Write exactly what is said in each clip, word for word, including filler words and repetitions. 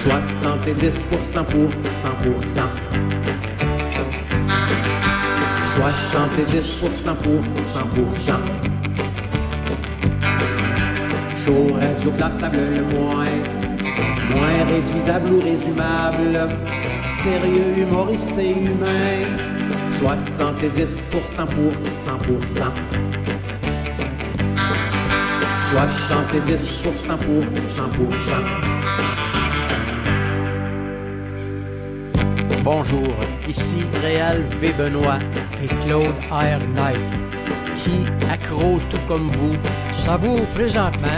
soixante-dix pour cent pour cent pour cent. soixante-dix pour cent pour cent pour cent. Chaud, radio, classable le moins. Moins réduisable ou résumable. Sérieux, humoriste et humain. soixante-dix pour cent pour cent pour cent. soixante-dix pour cent pour cent pour cent. Bonjour, ici Réal V. Benoît et Claude R. Knight, qui, accro tout comme vous, savoure présentement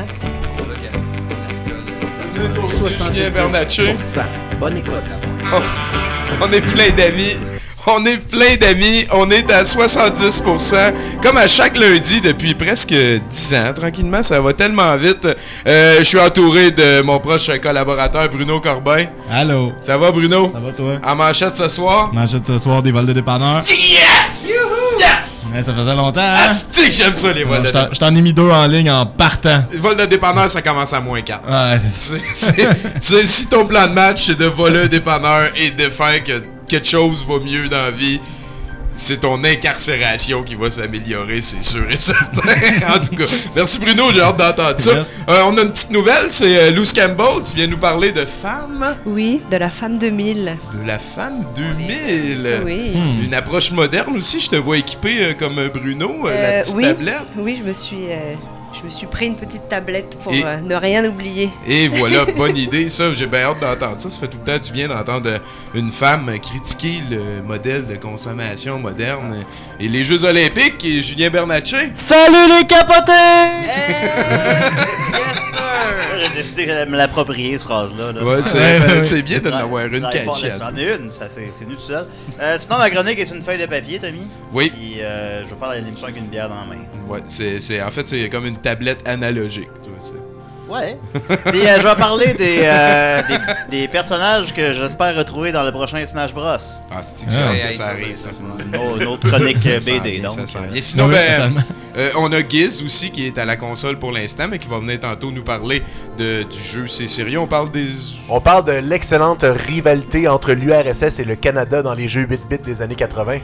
Julien Bernatchez. Bonne écoute. Oh, on est plein d'amis. On est plein d'amis. On est à soixante-dix pour cent. Comme à chaque lundi depuis presque dix ans. Tranquillement, ça va tellement vite. Euh, je suis entouré de mon proche collaborateur Bruno Corbin. Allô. Ça va, Bruno? Ça va, toi? En manchette ce soir? Manchette ce soir, des vols de dépanneurs. Yes! Yes! Ouais, ça faisait longtemps, hein? Asti que j'aime ça, les vols de dépanneurs. Je t'en ai mis deux en ligne en partant. Les vols de dépanneurs, ça commence à moins quatre. Ouais, c'est... c'est, c'est si ton plan de match, c'est de voler un dépanneur et de faire que quelque chose va mieux dans la vie, c'est ton incarcération qui va s'améliorer, c'est sûr et certain. En tout cas, merci Bruno, j'ai hâte d'entendre ça. Euh, on a une petite nouvelle, c'est euh, Luce Campbell, tu viens nous parler de femme. Oui, de la femme deux mille. De la femme deux mille. Oui. Hmm. Une approche moderne aussi, je te vois équipé euh, comme Bruno, euh, euh, la petite oui. tablette. Oui, je me suis... Euh... Je me suis pris une petite tablette pour et, euh, ne rien oublier. Et voilà, bonne idée. Ça, j'ai bien hâte d'entendre ça. Ça fait tout le temps du bien d'entendre une femme critiquer le modèle de consommation moderne et les Jeux Olympiques. Et Julien Bernatchez. Salut les capotés! Hey! Yes, sir! J'ai décidé de me l'approprier, cette phrase-là. Là. Ouais, c'est, ouais, ouais. c'est bien d'en avoir une cachette. J'en ai une, ça, c'est, c'est nu tout seul. Euh, sinon, ma chronique est sur une feuille de papier, Tommy. Oui. Puis euh, je vais faire l'émission avec une bière dans la main. Ouais, c'est, c'est, en fait, c'est comme une tablette analogique. Tu vois, c'est... Ouais. Puis euh, je vais parler des, euh, des, des personnages que j'espère retrouver dans le prochain Smash Bros. Ah, c'est que ah, que ça, ça arrive, ça. Une, autre, une autre chronique B D, donc. Ça Et sinon, ben, euh, on a Giz aussi qui est à la console pour l'instant, mais qui va venir tantôt nous parler de, du jeu C'est sérieux. On parle des... On parle de l'excellente rivalité entre l'U R S S et le Canada dans les jeux huit bits des années quatre-vingt.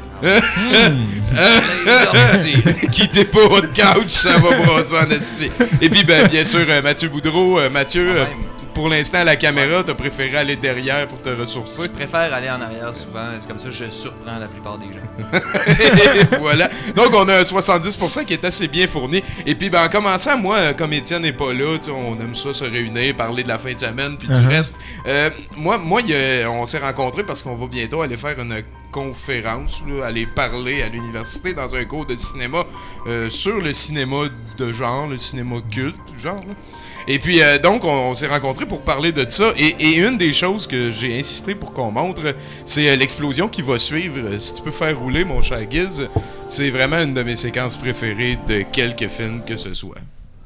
Quittez pas votre couch, ça va brosser en esti. Et puis, ben, bien sûr, euh, Mathieu Boudreau. Euh, Mathieu, euh, pour l'instant, à la caméra, t'as préféré aller derrière pour te ressourcer? Je préfère aller en arrière souvent, c'est comme ça que je surprends la plupart des gens. Et voilà. Donc, on a un soixante-dix pour cent qui est assez bien fourni. Et puis, ben, en commençant, moi, comme Étienne n'est pas là, on aime ça se réunir, parler de la fin de semaine, puis uh-huh. du reste. Euh, moi, moi y a, on s'est rencontrés parce qu'on va bientôt aller faire une conférence, là, aller parler à l'université dans un cours de cinéma euh, sur le cinéma de genre, le cinéma culte, genre, là. Et puis, euh, donc, on, on s'est rencontrés pour parler de ça. Et, et une des choses que j'ai insisté pour qu'on montre, c'est euh, l'explosion qui va suivre. Euh, si tu peux faire rouler, mon cher Giz, c'est vraiment une de mes séquences préférées de quelque film que ce soit.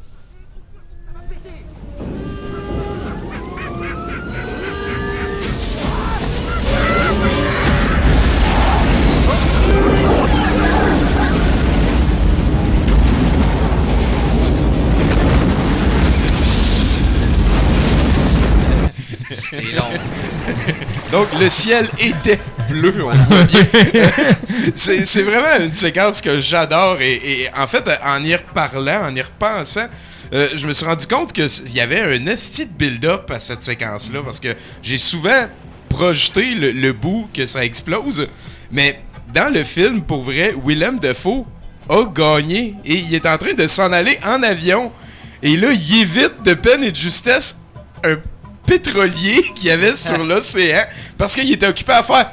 C'est long. Donc, le ciel était bleu, on le voit bien. c'est, c'est vraiment une séquence que j'adore. Et, et en fait, en y reparlant, en y repensant, euh, je me suis rendu compte qu'il y avait un esti de build-up à cette séquence-là. Parce que j'ai souvent projeté le, le bout que ça explose. Mais dans le film, pour vrai, Willem Dafoe a gagné. Et il est en train de s'en aller en avion. Et là, il évite de peine et de justesse un pétrolier qu'il y avait sur l'océan parce qu'il était occupé à faire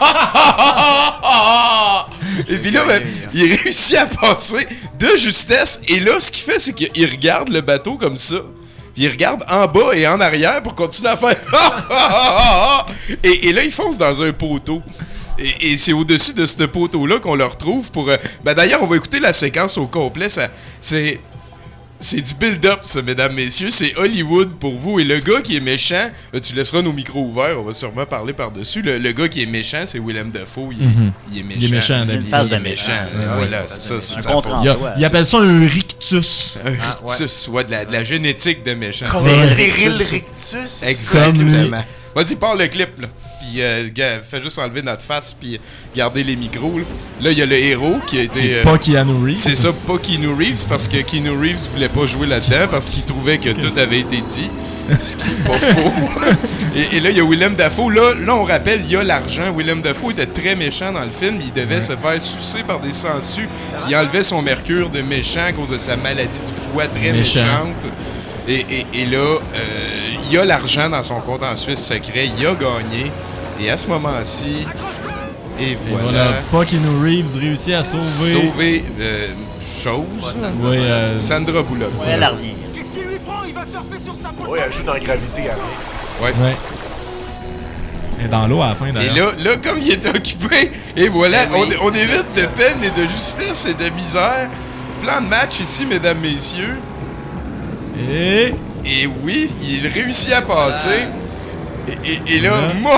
et puis là ben, il réussit à passer de justesse et là ce qu'il fait c'est qu'il regarde le bateau comme ça puis il regarde en bas et en arrière pour continuer à faire et, et là il fonce dans un poteau. Et, et c'est au-dessus de ce poteau-là qu'on le retrouve pour... Euh, ben d'ailleurs, on va écouter la séquence au complet. Ça, c'est... C'est du build-up, ça, mesdames, messieurs. C'est Hollywood pour vous. Et le gars qui est méchant, là, tu laisseras nos micros ouverts, on va sûrement parler par-dessus. Le, le gars qui est méchant, c'est Willem Dafoe. Il, mm-hmm. il est méchant. Il est méchant, il, il, il est méchant. Ah, voilà, c'est ça. C'est un ça. Il, il appelle ça un rictus. Un rictus, ah, ouais, ouais de, la, de la génétique de méchant. Comme Cyril Rictus. Exactement. Vas-y, pars le clip, là. Puis, euh, gars, fais juste enlever notre face, puis garder les micros, là. Là, il y a le héros qui a été... Euh, pas Keanu Reeves. C'est ça, pas Keanu Reeves, parce que Keanu Reeves voulait pas jouer là-dedans, parce qu'il trouvait que tout avait été dit. Ce qui est pas faux. et, et là, il y a Willem Dafoe. Là, là, on rappelle, il y a l'argent. Willem Dafoe était très méchant dans le film. Il devait ouais. se faire sucer par des sangsues qui enlevaient son mercure de méchant à cause de sa maladie du foie très méchant. méchante. Et, et, et là, euh, il y a l'argent dans son compte en Suisse secret. Il a gagné. Et à ce moment-ci, et voilà. Et voilà. Pas Keanu Reeves réussit à sauver... Sauver euh, chose. Oui, euh, Sandra Bullock. Ouais, elle revient. Oui, elle joue dans Gravité, elle. Ouais. ouais. Et dans l'eau à la fin, d'ailleurs. Et là, là, comme il était occupé, et voilà, oui. on, on évite de peine et de justesse et de misère. Plan de match ici, mesdames, messieurs. Et... Et oui, il réussit à passer. Et, et, et là, moi...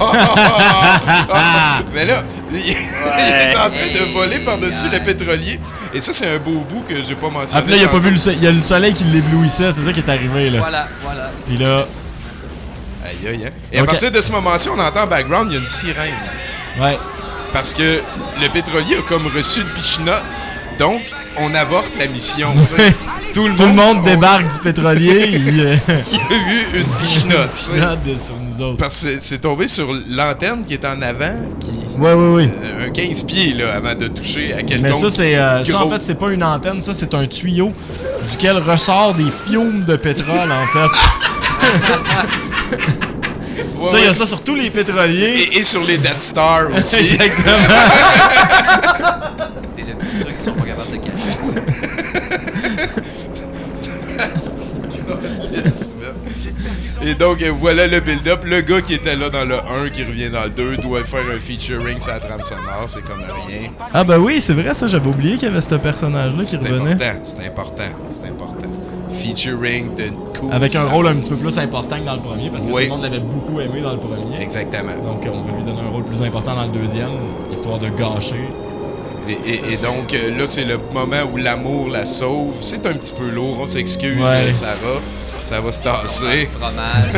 Mais là, il, ouais. il est en train de voler par-dessus le pétrolier. Et ça, c'est un beau bout que j'ai pas mentionné. Ah, puis là, il a pas vu le soleil. Il y a le soleil qui l'éblouissait. C'est ça qui est arrivé, là. Voilà, voilà. Puis là... Aïe, aïe, aïe. Et okay. à partir de ce moment-ci, on entend en background, il y a une sirène. Ouais. Parce que le pétrolier a comme reçu une pichenote. Donc, on avorte la mission. Tout le Tout monde, le monde débarque on... du pétrolier. il, euh... il y a eu une pichenote. sur nous autres. Parce que c'est tombé sur l'antenne qui est en avant. Qui... Ouais, ouais, ouais. Euh, un quinze pieds là, avant de toucher à quelqu'un. Mais ça, c'est euh, ça, en fait, c'est pas une antenne. Ça, c'est un tuyau duquel ressort des fiumes de pétrole, en fait. Ouais, ça, il ouais. y a ça sur tous les pétroliers. Et, et sur les Death Star aussi. Exactement. C'est le petit truc qu'ils sont pas capables de casser. Yes, et donc, voilà le build-up. Le gars qui était là dans le un, qui revient dans le deux, doit faire un featuring sur la trame sonore. C'est comme rien. Ah bah oui, c'est vrai, ça, j'avais oublié qu'il y avait ce personnage-là qui revenait. C'est important, c'est important, c'est important. Featuring de cool avec un songs. Rôle un petit peu plus important que dans le premier, parce que oui. tout le monde l'avait beaucoup aimé dans le premier. Exactement. Donc, on va lui donner un rôle plus important dans le deuxième, histoire de gâcher. Et, et, et donc, euh, là, c'est le moment où l'amour la sauve. C'est un petit peu lourd, on s'excuse, ouais. euh, Sarah. Ça va se tasser. Fromage.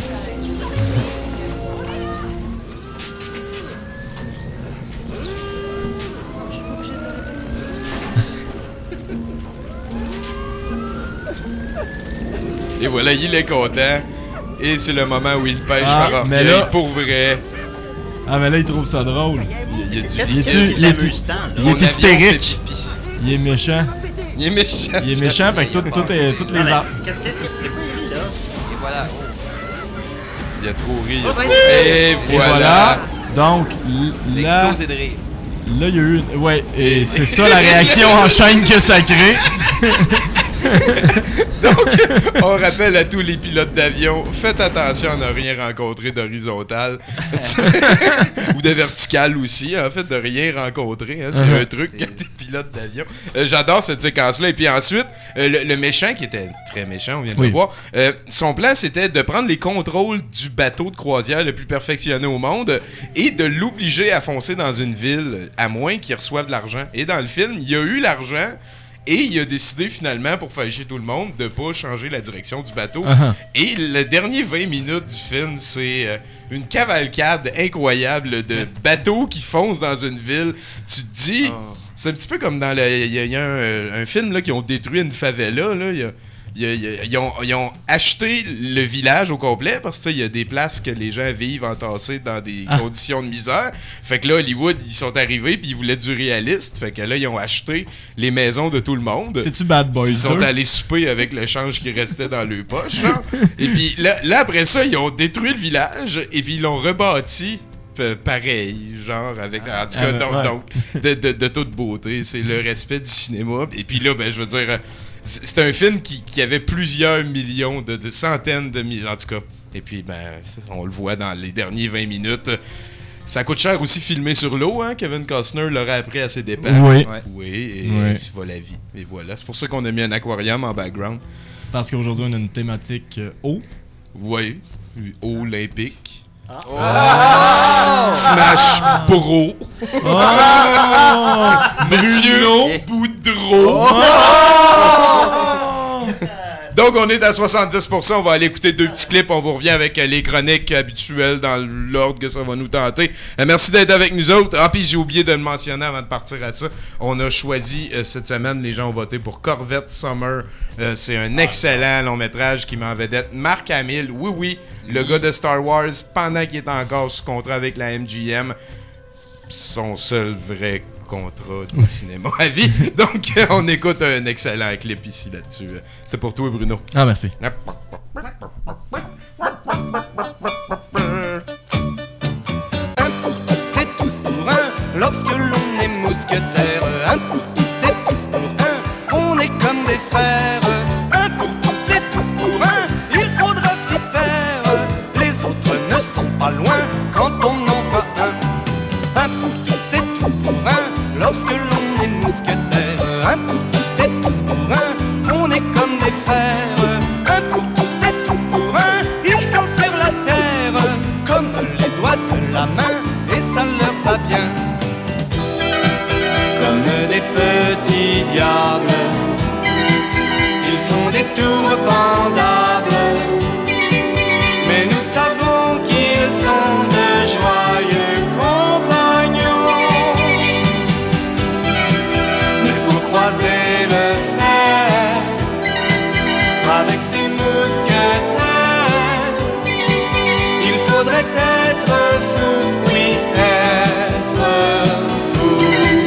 Et voilà, il est content. Et c'est le moment où il pêche ah, par mais orgueil, là... pour vrai. Ah, mais là, il trouve ça drôle. Il, il, a du... il est, il est, il est hystérique. Il est méchant. Il est méchant. Il est méchant, fait que tout, tout est, toutes les arts. Qu'est-ce que c'est là? Et voilà. Il a trop ri. Oh, et, et voilà. voilà. Donc, là... Explosé de rire. Là, il y a eu... Ouais, et c'est ça la réaction en chaîne que ça crée. Donc, on rappelle à tous les pilotes d'avion, faites attention à ne rien rencontrer d'horizontal. Ou de vertical aussi, en fait, de rien rencontrer. Hein, c'est uh-huh. un truc des pilotes d'avion. Euh, j'adore cette séquence-là. Et puis ensuite, euh, le, le méchant, qui était très méchant, on vient de oui. le voir, euh, son plan, c'était de prendre les contrôles du bateau de croisière le plus perfectionné au monde et de l'obliger à foncer dans une ville, à moins qu'il reçoive de l'argent. Et dans le film, il y a eu l'argent. Et il a décidé finalement, pour faire chier tout le monde, de pas changer la direction du bateau. Uh-huh. Et le dernier vingt minutes du film, c'est euh, une cavalcade incroyable de bateaux qui foncent dans une ville. Tu te dis, oh. c'est un petit peu comme dans le... Il y a, y a un, un film là, qui ont détruit une favela, là. Il y a... Il y a, il y a, ils, ont, ils ont acheté le village au complet parce que il y a des places que les gens vivent entassés dans des ah. conditions de misère. Fait que là, Hollywood, ils sont arrivés puis ils voulaient du réaliste. Fait que là, ils ont acheté les maisons de tout le monde. C'est-tu Bad Boys? Ils sont allés souper avec le change qui restait dans leur poche. Hein? Et puis là, là, après ça, ils ont détruit le village et puis ils l'ont rebâti. Pareil, genre, avec, en tout cas, ah, donc, ouais. donc de, de, de toute beauté. C'est le respect du cinéma. Et puis là, ben, je veux dire... C'est un film qui, qui avait plusieurs millions, de, de centaines de millions, en tout cas. Et puis, ben, on le voit dans les derniers vingt minutes. Ça coûte cher aussi filmer sur l'eau, hein? Kevin Costner l'aurait appris à ses dépens. Oui. Oui, et oui. c'est va la vie. Et voilà. C'est pour ça qu'on a mis un aquarium en background. Parce qu'aujourd'hui, on a une thématique euh, eau. Oui, eau olympique. Ah. Oh! Smash Bro. Oh! Mathieu Boudreau. Oh! Donc, on est à soixante-dix pour cent. On va aller écouter deux petits clips. On vous revient avec les chroniques habituelles dans l'ordre que ça va nous tenter. Euh, merci d'être avec nous autres. Ah, puis j'ai oublié de le mentionner avant de partir à ça. On a choisi euh, cette semaine, les gens ont voté pour Corvette Summer. Euh, c'est un excellent long métrage qui met en vedette Mark Hamill. Oui, oui, le gars de Star Wars, pendant qu'il est encore sous contrat avec la M G M. Son seul vrai contrat de cinéma à vie. Donc, on écoute un excellent clip ici là-dessus. C'est pour toi, Bruno. Ah, merci. Un pour tous, c'est tous pour un. Lorsque l'on est mousquetaire, un pour tous, c'est tous pour un. On est comme des frères. Un pour tous, c'est tous pour un. Il faudra s'y faire. Les autres ne sont pas loin quand on en voit un. Un pour tous, c'est tous pour un. Lorsque l'on est mousquetaire, un pour tous, c'est tous pour un. On est comme des frères. Un pour tous, c'est tous pour un. Ils sont sur la terre comme les doigts de la main et ça leur va bien. Comme des petits diables, ils font des tours pendables. Mais nous savons qu'ils sont de joyeux compagnons. Mais pour croiser le fer avec ses mousquetaires, il faudrait être fou, oui, être fou.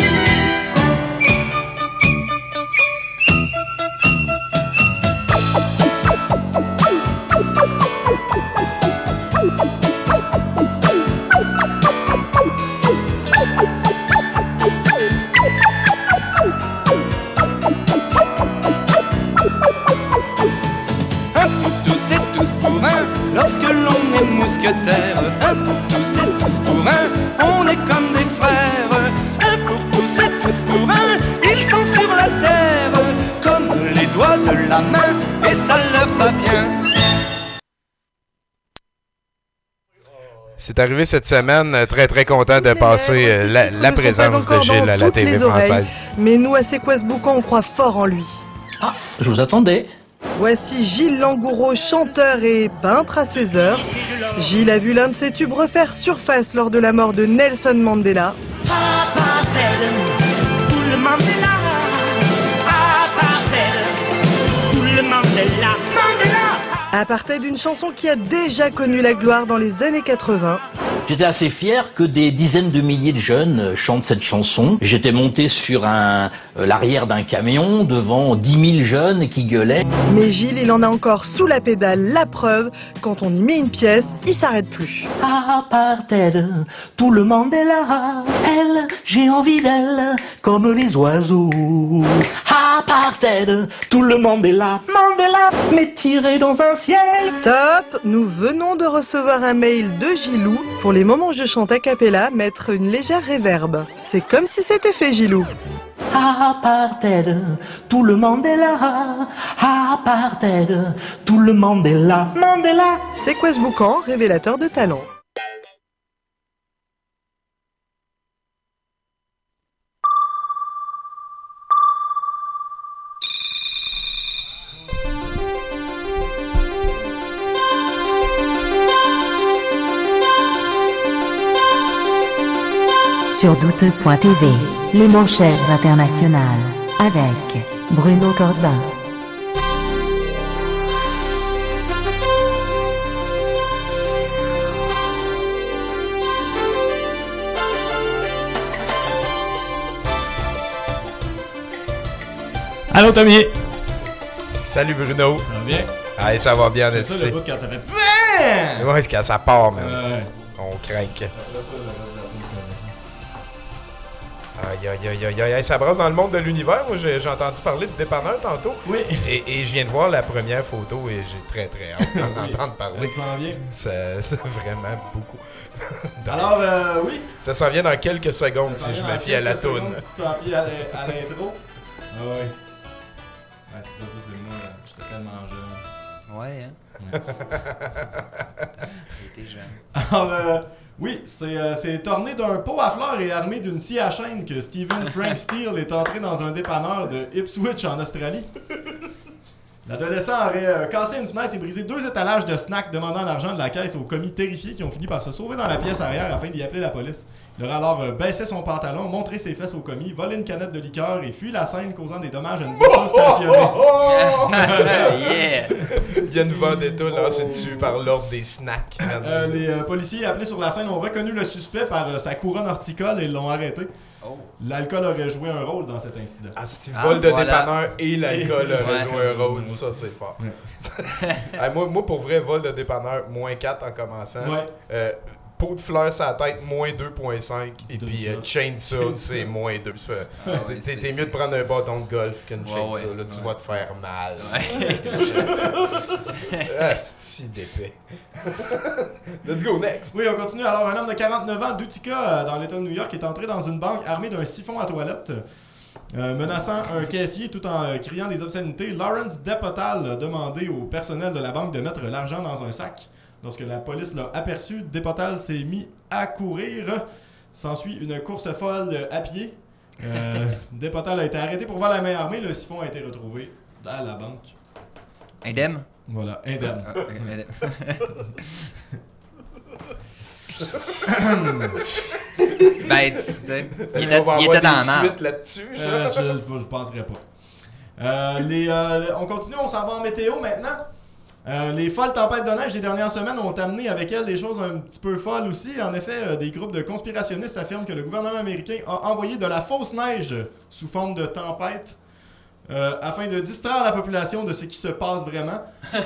Un pour tous et tous pour un. Lorsque l'on est mousquetaire, un pour tous et tous pour un. On est comme des frères. Un pour tous et tous pour un. Ils sont sur la terre comme les doigts de la main et ça leur va bien. C'est arrivé cette semaine, euh, très très content de passer euh, la, la présence de Gilles à la T V française. Mais nous, à Sequest Boucan, on croit fort en lui. Ah, je vous attendais. Voici Gilles Langoureau, chanteur et peintre à ses heures. Gilles a vu l'un de ses tubes refaire surface lors de la mort de Nelson Mandela. Apartheid, tout le Mandela. Apartheid, tout le Mandela. Mandela. Apartheid, d'une chanson qui a déjà connu la gloire dans les années quatre-vingts. J'étais assez fier que des dizaines de milliers de jeunes euh, chantent cette chanson. J'étais monté sur un, euh, l'arrière d'un camion devant dix mille jeunes qui gueulaient. Mais Gilles, il en a encore sous la pédale la preuve. Quand on y met une pièce, il s'arrête plus. Apartheid, tout le monde est là. Elle, j'ai envie d'elle, comme les oiseaux. Apartheid, tout le monde est là. Mandela, mais tiré dans un ciel. Stop! Nous venons de recevoir un mail de Gilou. Pour les moments où je chante a cappella, mettre une légère réverbe. C'est comme si c'était fait, Gilou. Apartheid, tout le monde est là. Apartheid, tout le monde est là. Mandela. Sequest Boucan, révélateur de talent. Sur douteux point t v, les manchettes internationales, avec Bruno Corbin. Allô, Tommy! Salut, Bruno. Ça va bien? Allez, ça va bien, c'est ça ici. le bout quand ça fait... Ouais, c'est quand ça part, man. Ouais. On craque. Aïe, aïe, aïe, aïe, aïe, aïe, ça brasse dans le monde de l'univers. Moi, j'ai, j'ai entendu parler de dépanneur tantôt. Oui. Et, et je viens de voir la première photo et j'ai très, très hâte d'en oui. entendre parler. Ça s'en vient. Ça, ça vraiment beaucoup. Dans... Alors, euh, oui. Ça s'en vient dans quelques secondes si je me fie à la toune. Si tu t'en fies à, à l'intro. Ah ouais. Ouais, c'est ça, ça, c'est moi. J'étais tellement jeune. Ouais, hein. J'étais jeune. Alors, euh, oui, c'est, euh, c'est torné d'un pot à fleurs et armé d'une scie à chaîne que Stephen Frank Steele est entré dans un dépanneur de Ipswich en Australie. L'adolescent aurait euh, cassé une fenêtre et brisé deux étalages de snacks demandant l'argent de la caisse aux commis terrifiés qui ont fini par se sauver dans la pièce arrière afin d'y appeler la police. Il aurait alors euh, baissé son pantalon, montré ses fesses aux commis, volé une canette de liqueur et fui la scène causant des dommages à une voiture stationnée. Oh, oh, oh! Yeah! Il y a une vendetta lancée dessus par l'ordre des snacks. Euh, les euh, policiers appelés sur la scène ont reconnu le suspect par euh, sa couronne horticole et l'ont arrêté. Oh. L'alcool aurait joué un rôle dans cet incident. Ah, c'est ah, vol de voilà. dépanneur et l'alcool aurait joué un rôle. Ça, c'est fort. Ouais. ah, moi, moi, pour vrai, vol de dépanneur, moins quatre en commençant. Ouais. Euh, pot de fleurs sur la tête, moins deux virgule cinq. Et puis euh, chainsaw, c'est moins deux. Ah, ouais, t'es, t'es mieux de prendre un bâton de golf qu'une chainsaw. Ouais, ouais. Là, tu ouais. vas te faire mal. Ouais. ah, c'est si d'épais. Let's go, next. Oui, on continue. Alors, un homme de quarante-neuf ans d'Utica, dans l'État de New York, est entré dans une banque armé d'un siphon à toilette. Euh, menaçant un caissier tout en euh, criant des obscénités, Lawrence Depotal a demandé au personnel de la banque de mettre l'argent dans un sac. Lorsque la police l'a aperçu, Depotal s'est mis à courir. S'ensuit une course folle à pied. Euh, Depotal a été arrêté pour vol à main armée. Le siphon a été retrouvé dans la banque. Indemne? Voilà, indemne. Ah, okay, indemne. C'est bête, tu sais. Il, il était dans la merde. là-dessus, euh, je, je, je penserais pas. Euh, les, euh, on continue, on s'en va en météo maintenant. Euh, les folles tempêtes de neige des dernières semaines ont amené avec elles des choses un petit peu folles aussi. En effet, euh, des groupes de conspirationnistes affirment que le gouvernement américain a envoyé de la fausse neige sous forme de tempête euh, afin de distraire la population de ce qui se passe vraiment.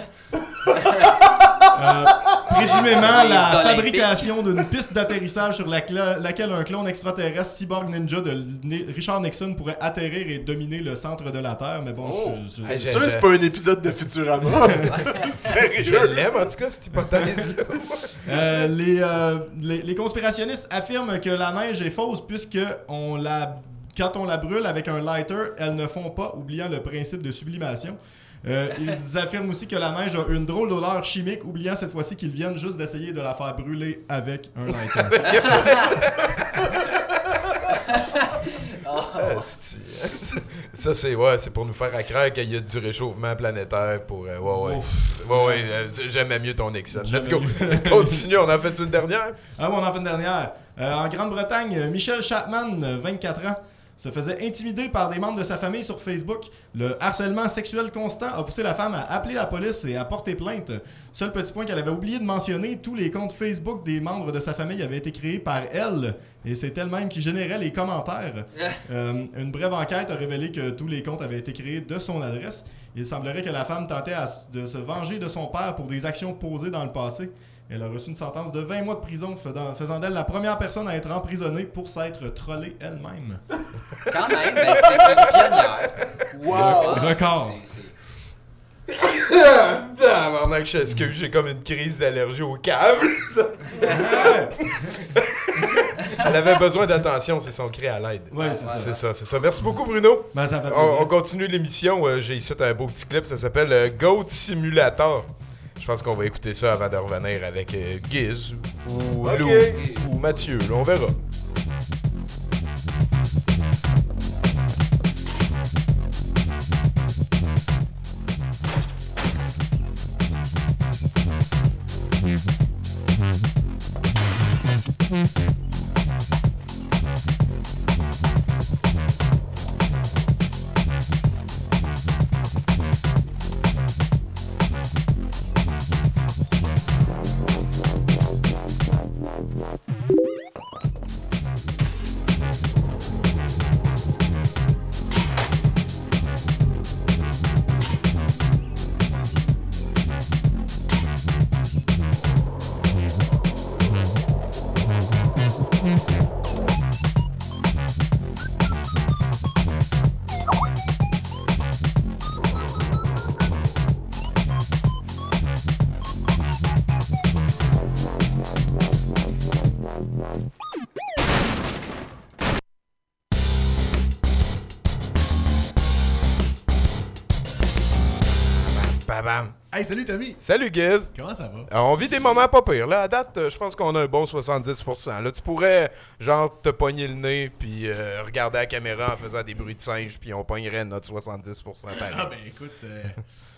Euh, présumément la fabrication d'une piste d'atterrissage sur la cla- laquelle un clone extraterrestre cyborg ninja de N- Richard Nixon pourrait atterrir et dominer le centre de la Terre. Mais bon, oh. je, je, je suis sûr que c'est pas un épisode de Futurama. Sérieux? Je l'aime en tout cas, cette hypothèse-là. euh, les, euh, les, les conspirationnistes affirment que la neige est fausse puisque on la, quand on la brûle avec un lighter, elle ne fond pas, oubliant le principe de sublimation. Euh, ils affirment aussi que la neige a une drôle d'odeur chimique, oubliant cette fois-ci qu'ils viennent juste d'essayer de la faire brûler avec un lighter. oh. Ça, c'est, ouais, c'est pour nous faire accroire qu'il y a du réchauffement planétaire. Pour, euh, ouais, ouais. ouais, ouais euh, j'aimais mieux ton Nixon. Let's go. Continue, on en fait une dernière? Ah, bon, on en fait une dernière. Euh, en Grande-Bretagne, Michel Chapman, vingt-quatre ans, se faisait intimider par des membres de sa famille sur Facebook. Le harcèlement sexuel constant a poussé la femme à appeler la police et à porter plainte. Seul petit point qu'elle avait oublié de mentionner, tous les comptes Facebook des membres de sa famille avaient été créés par elle. Et c'est elle-même qui générait les commentaires. euh, une brève enquête a révélé que tous les comptes avaient été créés de son adresse. Il semblerait que la femme tentait à, de se venger de son père pour des actions posées dans le passé. Elle a reçu une sentence de vingt mois de prison, faisant d'elle la première personne à être emprisonnée pour s'être trollée elle-même. Quand même, ben c'est une pionnière. Wow! Record. C'est, c'est... Avant que je excuse, j'ai comme une crise d'allergie au câble. Elle avait besoin d'attention, c'est son cri à l'aide. Ouais, c'est, c'est ça. ça. C'est ça. Merci beaucoup, Bruno. Ben, ça fait on, on continue l'émission. Euh, j'ai ici un beau petit clip, ça s'appelle euh, Goat Simulator. Je pense qu'on va écouter ça avant de revenir avec euh, Giz ou okay. Lou ou Mathieu. Là, on verra. Bam. Hey, salut Tommy! Salut Giz! Comment ça va? Alors, on vit des moments pas pires. Là, à date, je pense qu'on a un bon soixante-dix pour cent. Là, tu pourrais, genre, te pogner le nez puis euh, regarder la caméra en faisant des bruits de singe puis on pognerait notre soixante-dix pour cent pareil. Ah ben écoute, euh,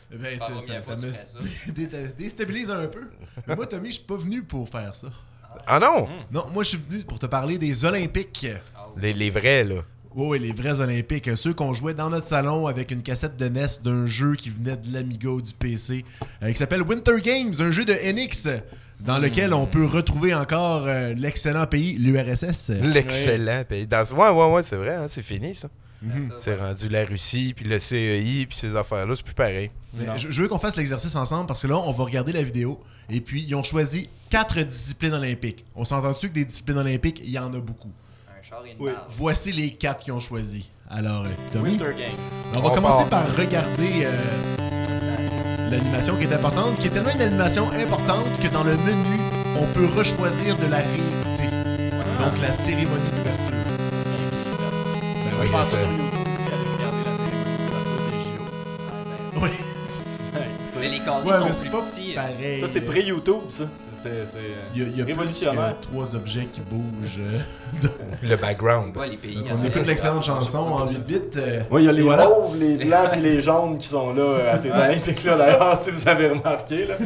Ben, Pas ça, la ça, première ça fois que me tu fais ça. dé- dé- déstabilise un peu. Mais moi, Tommy, je suis pas venu pour faire ça. Ah non? Non, moi, je suis venu pour te parler des Olympiques. Les, les vrais, là. Oui, oui, les vrais Olympiques. Ceux qu'on jouait dans notre salon avec une cassette de N E S d'un jeu qui venait de l'Amiga ou du P C, euh, qui s'appelle Winter Games, un jeu de N X dans lequel on peut retrouver encore euh, l'excellent pays, l'U R S S. L'excellent pays. Dans... Ouais, ouais, ouais, c'est vrai, hein, c'est fini, ça. Mhm. C'est rendu la Russie, puis le C E I, puis ces affaires-là, c'est plus pareil. Mais je, je veux qu'on fasse l'exercice ensemble parce que là, on va regarder la vidéo et puis ils ont choisi quatre disciplines olympiques. On s'entend-tu que des disciplines olympiques, il y en a beaucoup? Un char et une Oui. barre. Voici les quatre qu'ils ont choisi. Alors, euh, Tommy, Winter Games. on va On commencer part. par regarder euh, l'animation qui est importante, qui est tellement une animation importante que dans le menu, on peut rechoisir de la réalité. Donc, la cérémonie d'ouverture. Ben On oui, va faire ça ça- sur YouTube aussi avec regarder la cérémonie d'ouverture des J O. Oui. Mais les cadres Ouais, mais sont c'est plus pas petits. pareil. Ça, c'est pré-YouTube, ça. C'est, c'est, c'est Il y a, il y a plus révolutionnaire. que trois objets qui bougent. euh, Le background. Pas les pays. Donc, il y en on a écoute des- l'excellente chanson en huit bits. euh, Oui, il y a les voilà. mauves, les blancs et les jaunes qui sont là euh, à ces Olympiques-là, d'ailleurs, si vous avez remarqué. Là.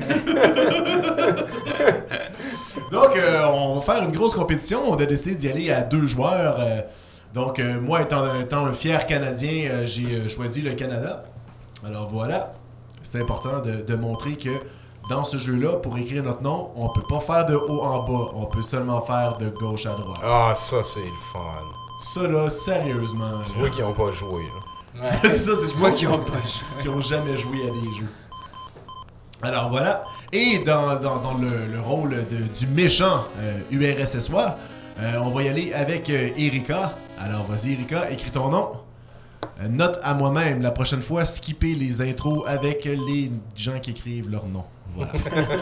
Donc, euh, on va faire une grosse compétition. On a décidé d'y aller à deux joueurs. euh, donc, euh, moi, étant, étant un fier Canadien, euh, j'ai euh, choisi le Canada. Alors voilà. C'est important de, de montrer que dans ce jeu-là, pour écrire notre nom, on peut pas faire de haut en bas. On peut seulement faire de gauche à droite. Ah, ça, c'est le fun. Ça, là, sérieusement. Tu là. vois qu'ils ont pas joué, là. c'est ça, c'est Tu vois qu'ils ont pas joué. qui ont jamais joué à des jeux. Alors voilà. Et dans, dans, dans le, le rôle de- du méchant euh, U R S S-ois, euh, on va y aller avec euh, Erika. Alors vas-y Erika, écris ton nom. Euh, note à moi-même, la prochaine fois, skipper les intros avec les gens qui écrivent leur nom. Voilà.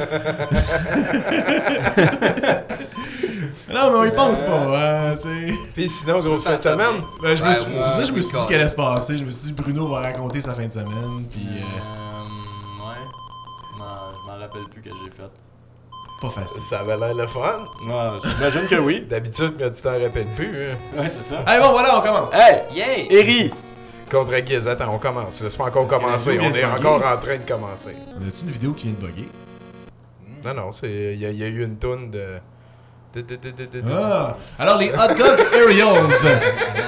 Non, mais on y pense pas, hein, tu sais. Puis sinon, grosse fin de semaine. Ben, je me Ouais, suis- ouais, c'est ça, je me oui, suis dit correct. qu'elle allait se passer. Je me suis dit, Bruno va raconter sa fin de semaine, puis euh, Euh, ouais. Je m'en- je m'en rappelle plus que j'ai fait. pas facile. Ça avait l'air le fun. Ouais, j'imagine que oui. D'habitude, quand tu t'en rappelles plus, hein. Ouais, c'est ça. Allez, bon, voilà, on commence. Hey! Yeah! Eri! Contre Guiz, attends, on commence. Laisse pas encore Parce que commencer. la vidéo On est vient de encore bugger. en train de commencer. On a-tu une vidéo qui vient de bugger? Non, non, c'est. Il y, a- il y a eu une toune de. de, de, de, de, de- de- Ah! Alors, les Hot Dog Aerials.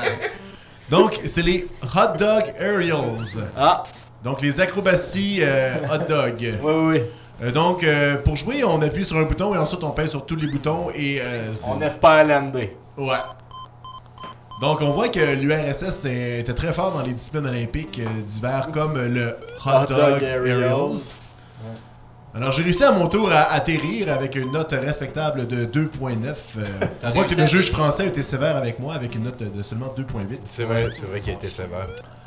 Donc, c'est les Hot Dog Aerials. Ah! Donc, les acrobaties euh, hot dog. Oui, oui, oui. Euh, donc, euh, pour jouer, on appuie sur un bouton et ensuite on pèse sur tous les boutons et... euh, c'est- On espère lander. Ouais. Donc, on voit que l'U R S S était très fort dans les disciplines olympiques euh, d'hiver, comme le Hot, Hot Dog, Dog Aerials. Aerials. Alors, j'ai réussi à mon tour à atterrir avec une note respectable de deux virgule neuf. Euh, on voit que réussi le à juge atterrir. français a été sévère avec moi avec une note de seulement deux virgule huit. C'est vrai, c'est vrai qu'il a été sévère.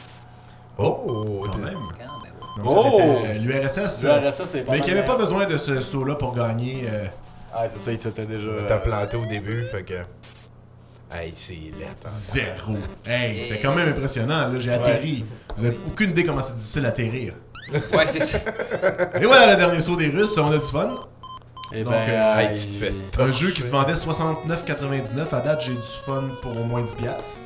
Oh! Quand t'es- même. Ah, ben ouais. Donc, ça, Oh! c'était euh, l'U R S S. L'U R S S, c'est pas mais mal qui avait pas meilleur. besoin de ce saut-là pour gagner. euh, Ah, c'est ça, il s'était déjà. T'as euh, planté au début, fait que. Hey, c'est laid. hein. Zéro. Hey, c'était quand même impressionnant. Là, j'ai atterri. Vous avez aucune idée comment c'est difficile d'atterrir. Ouais, c'est ça. Et voilà le dernier saut des Russes. On a du fun. Eh Donc, ben, euh, Hey, tu te fais. Un jeu qui se vendait soixante-neuf quatre-vingt-dix-neuf. À date, j'ai du fun pour au moins dix piastres.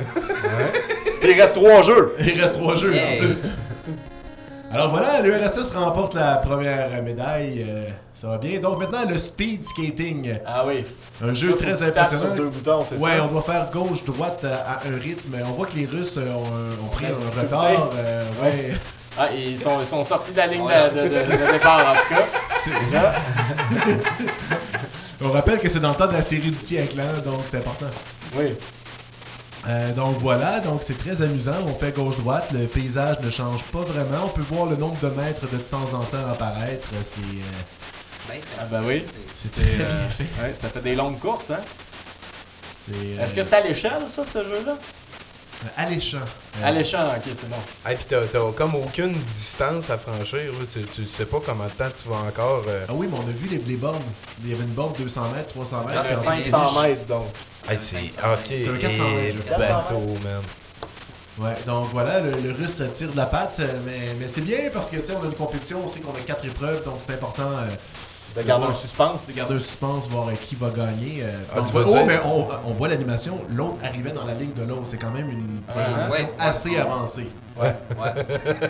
il reste trois jeux. Il reste trois jeux en Hey. plus. Alors voilà, l'U R S S remporte la première médaille. euh, ça va bien. Donc maintenant, le speed skating. Ah oui. Un jeu Ça, faut très que tu tapes impressionnant. sur deux boutons, c'est Ouais, ça? on doit faire gauche-droite à un rythme. On voit que les Russes euh, ont, euh, ont pris la un difficulté. retard. euh, ouais. Ah, ils sont, ils sont sortis de la ligne Ouais. de, de- de- de départ, en tout cas. C'est- On rappelle que c'est dans le temps de la série du siècle, hein, donc c'est important. Oui. Euh, donc voilà, donc c'est très amusant. On fait gauche-droite, le paysage ne change pas vraiment. On peut voir le nombre de mètres de temps en temps apparaître. C'est euh, Ben, Ah ben oui. c'était C'est, très euh, bien fait. ouais, ça fait des longues courses, hein? C'est euh, Est-ce que c'est à l'échelle, ça, ce jeu-là? alléchant. À l'échelle, ok, c'est bon. Hey, pis t'as t'as comme aucune distance à franchir. Là. Tu, tu sais pas combien de temps tu vas encore. euh, Ah oui, mais on a vu les, les bornes. Il y avait une borne deux cents mètres, trois cents mètres. Il y a puis ensuite, cinq cents finish. mètres, donc. Hey, c'est. Ok. C'est un quatre cents mètres, je Et crois. bateau, man. Ouais, donc voilà, le, le russe tire de la patte, euh, mais, mais c'est bien parce que tu sais, on a une compétition, on sait qu'on a quatre épreuves, donc c'est important euh, De garder un suspense. De garder un suspense, voir qui va gagner. Euh, Ah, on tu voit, vas oh, dire? mais on, on voit l'animation. L'autre arrivait dans la ligne de l'autre. C'est quand même une programmation ouais. assez avancée. Ouais. Ouais.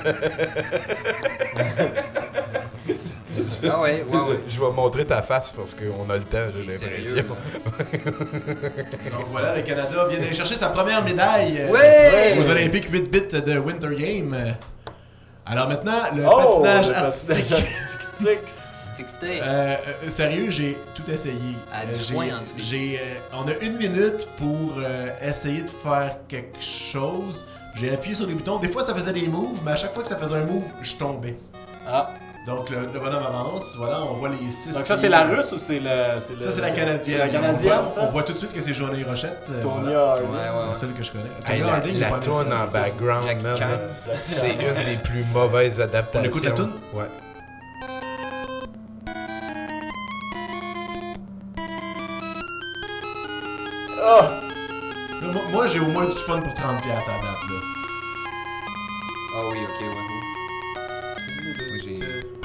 Ah ouais, ouais, ouais. Je vais montrer ta face parce qu'on a le temps, j'ai Sérieux, l'impression. Donc voilà, le Canada vient d'aller chercher sa première médaille euh, Ouais! aux Olympiques huit bits de Winter Game. Alors maintenant, le Oh, patinage le artistique. patinage artistique. Sixté. Euh, euh, sérieux, j'ai tout essayé. À Euh, du j'ai, point en dessous. j'ai, euh, on a une minute pour euh, essayer de faire quelque chose. J'ai appuyé sur les boutons. Des fois, ça faisait des moves, mais à chaque fois que ça faisait un move, je tombais. Ah. Donc le, le bonhomme avance. Voilà, on voit les six. Donc ça, qui- c'est la russe ou c'est le. c'est le- Ça, c'est la canadienne. La canadienne, on voit, ça? on voit tout de suite que c'est Johnny Rochette. euh, Tonya voilà. Harding. Ouais, C'est ouais. la seule que je connais. Hey, Tonya la Harding, il est la pas toune en américain. background, Jackie man, Chan. euh, c'est une des plus mauvaises adaptations. On écoute la toune? Ouais. Ah! Là, moi, moi, j'ai au moins du fun pour trente piastres à la date, là. Ah oui, ok, ouais. Moi j'ai.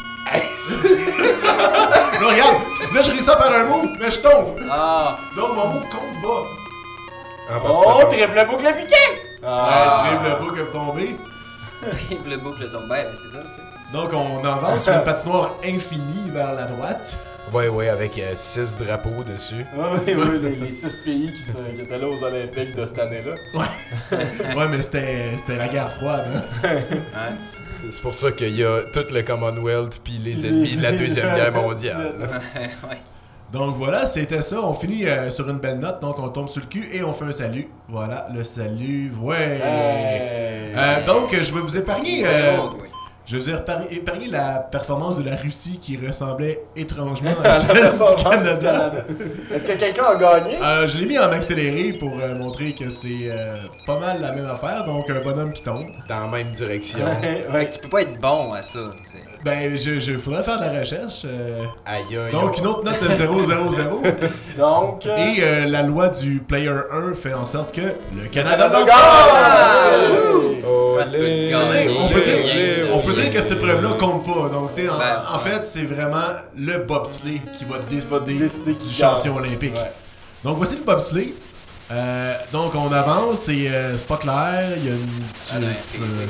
Là, regarde! Là, je réussis à faire un move, mais je tombe! Ah! Donc, mon move compte bas. Ah, parce que Oh, t'as- triple boucle piqué! Ah. Triple boucle est tombé. Triple boucle tombe. Ben, c'est ça, tu sais. Donc, on avance sur une patinoire infinie vers la droite. Ouais, ouais, avec euh, six drapeaux dessus. Oui, oui, les, les six pays qui, se- qui étaient là aux Olympiques de cette année-là. Ouais. Ouais, mais c'était, c'était la guerre froide, hein. Ouais. C'est pour ça qu'il y a tout le Commonwealth puis les ennemis de la Deuxième Guerre mondiale. Ouais. Donc voilà, c'était ça. On finit euh, sur une belle note. Donc on tombe sur le cul et on fait un salut. Voilà, le salut. Ouais. Hey. Euh, donc je vais vous épargner. euh, Autre, oui. je vais vous épargner, épargner la performance de la Russie qui ressemblait étrangement à celle du Canada. Est-ce que quelqu'un a gagné? Euh, je l'ai mis en accéléré pour euh, montrer que c'est euh, pas mal la même affaire. Donc un bonhomme qui tombe. Dans la même direction. Ouais, Fait que tu peux pas être bon à ça, tu sais. Ben, je, je faudrait faire de la recherche. euh. Aïe, aïe, Donc aïe. une autre note de zéro zéro zéro. Donc. euh, Et euh, la loi du player un fait en sorte que le Canada Canada gagne. gagne! Oh, Ah, tu peux les- gagner. On peut dire, Rien, on peut rien. dire que cette épreuve-là compte pas. Donc, tu sais, en, Ben, en fait, c'est vraiment le bobsleigh qui va décider, décider qui du gagne. champion olympique. Ouais. Donc, voici le bobsleigh. Euh, donc, on avance et euh, c'est pas clair. Il y a une. Ah, non, euh,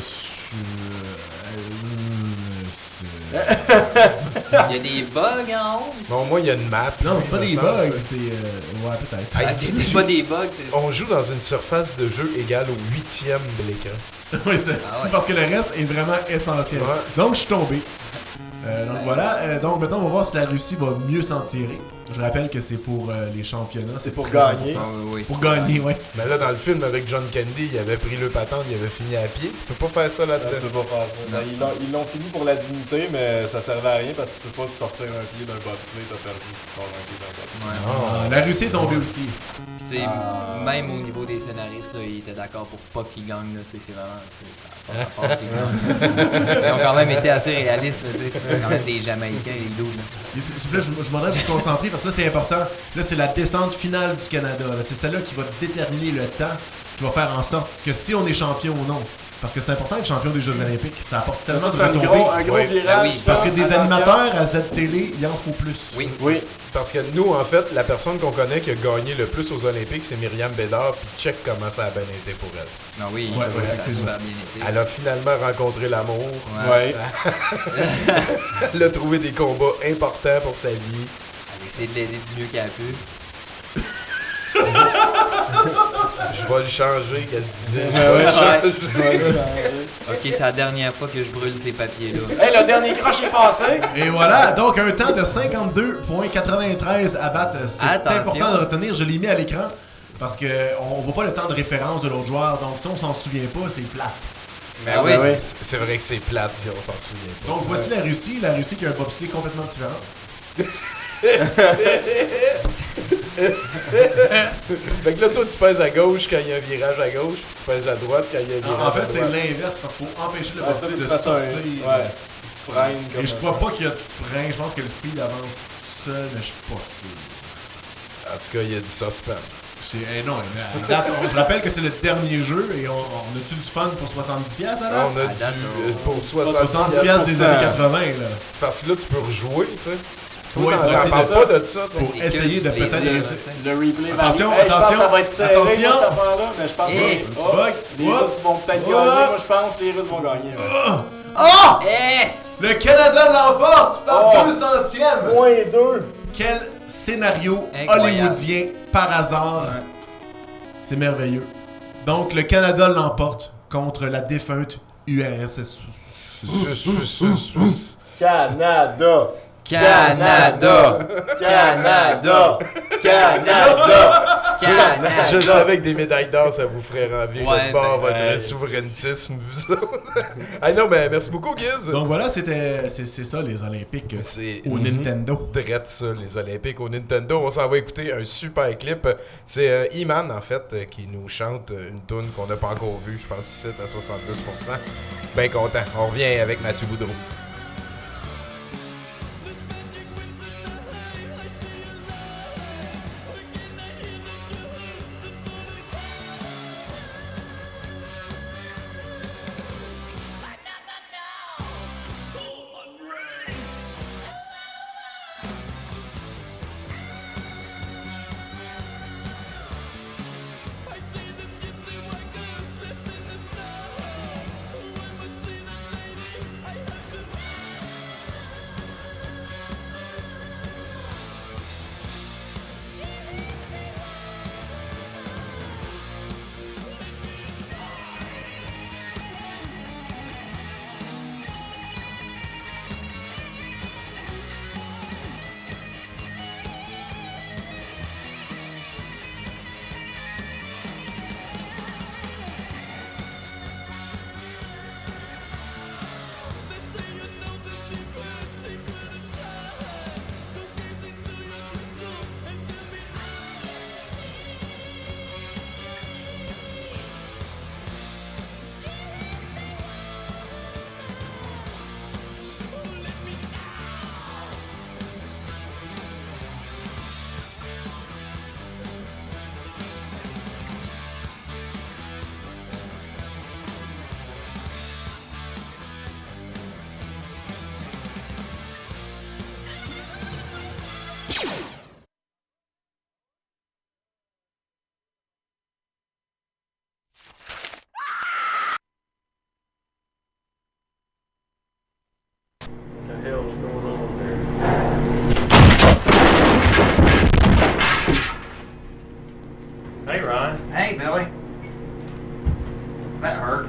euh, Il y a des bugs en haut. Bon, au moins, il y a une map. Non, c'est pas il me des semble, bugs, ça. c'est. euh, ouais, peut-être. Hey, Ah, c'est c'est pas des bugs, c'est. On joue dans une surface de jeu égale au huitième de l'écran. Oui, c'est- Ah ouais. parce que le reste est vraiment essentiel. Ouais. Donc, je suis tombé. Euh, donc voilà, Euh, donc maintenant on va voir si la Russie va mieux s'en tirer. Je rappelle que c'est pour euh, les championnats, c'est pour très gagner. important. Ah, oui, oui. C'est pour gagner, ouais. Mais là, dans le film avec John Candy, il avait pris le patente, il avait fini à pied. Tu peux pas faire ça Là, là-dedans. tu peux pas faire ça. Ben, ils l'ont- Ils l'ont fini pour la dignité, mais ça servait à rien parce que tu peux pas sortir un pied d'un bobsleigh, t'as perdu si tu sors un pied d'un bobsleigh. Ouais. Ah, la Russie est tombée aussi. Puis, tu sais, Ah. même au niveau des scénaristes, là, ils étaient d'accord pour pas qu'ils gagnent, là, tu sais, c'est vraiment. tu sais, ça a pas rapport qu'ils gagnent. Ils ont quand même été assez réalistes, là, tu sais, c'est quand même des Jamaïcains, les loups, là. Et S'il s'il vous plaît, je, je vous demanderais de vous concentrer parce que là c'est important. Là c'est la descente finale du Canada. là. C'est celle-là qui va déterminer le temps, qui va faire en sorte que si on est champion ou non. Parce que c'est important d'être champion des Jeux Olympiques. Ça apporte tellement Ça, de c'est un retombées. gros, un gros Ouais. virage. Ah oui. ça. Parce que des Attention. animateurs à Z Télé, il en faut plus. Oui. Oui. Parce que nous, en fait, la personne qu'on connaît qui a gagné le plus aux Olympiques, c'est Myriam Bédard, puis check comment ça a bien été pour elle. Non, oui, Ouais, ça, ouais, ça a effectivement. super bien été. Elle a finalement rencontré l'amour. Ouais. Ouais. Elle a trouvé des combats importants pour sa vie. Elle a essayé de l'aider du mieux qu'elle a pu. Je vais le changer, qu'elle se disait. Je Ouais, vais le ouais. changer. Ok, c'est la dernière fois que je brûle ces papiers-là. Hey, le dernier croche est passé. Et voilà, donc un temps de cinquante-deux virgule quatre-vingt-treize à battre. C'est Attention. important de retenir, je l'ai mis à l'écran. Parce qu'on ne voit pas le temps de référence de l'autre joueur, donc si on s'en souvient pas, c'est plate. Ben Ah, oui. ben oui. C'est vrai que c'est plate si on s'en souvient pas. Donc voici la Russie, la Russie qui a un bobsleigh complètement différent. Fait que là, toi, tu pèses à gauche quand il y a un virage à gauche, puis tu pèses à droite quand il y a un virage En, en fait, à c'est droite. l'inverse parce qu'il faut empêcher le Ah, ça, bobsleigh tu de fais ça, sortir. ouais. Tu freines comme Et je un- crois pas qu'il y a de frein, je pense que le speed avance tout seul, mais je suis pas sûr. En tout cas, il y a du suspense. C'est- eh non, mais à date, on- je rappelle que c'est le dernier jeu et on, on a-tu du fun pour soixante-dix piastres alors? On a À du, date, euh, on- pour soixante-dix soixante piastres des années quatre-vingts là. C'est parce que là, tu peux rejouer, tu sais. Oui, t'en c'est parles ça. pas de ça. toi. Pour essayer de peut-être... Le replay Attention, value. Hey, je pense attention, que ça va être serré, attention. moi, cette affaire-là, mais je pense Hey, que petit oh, bug. les Oups. Russes vont peut-être Oups. gagner. Moi, je pense que les Russes vont gagner. ouais. Ah! Yes! Le Canada l'emporte par Oh. deux centièmes! Moins deux. Quel scénario Incroyable. hollywoodien par hasard. C'est merveilleux. Donc, le Canada l'emporte contre la défunte U R S S. Canada. Canada! Canada! Canada! Canada! Je savais que des médailles d'or, ça vous ferait ravir Ouais, votre bord, ben, votre hey. souverainisme. vous autres. Ah non, mais merci beaucoup, Giz. Donc voilà, c'était c'est, c'est ça les Olympiques C'est au Nintendo. Drette ça, les Olympiques au Nintendo. On s'en va écouter un super clip. C'est euh, E-Man, en fait, euh, qui nous chante euh, une tune qu'on n'a pas encore vue, je pense, ici, à soixante-dix pour cent. Ben content. On revient avec Mathieu Boudreau. Hey, Ryan. Hey, Billy. That hurt.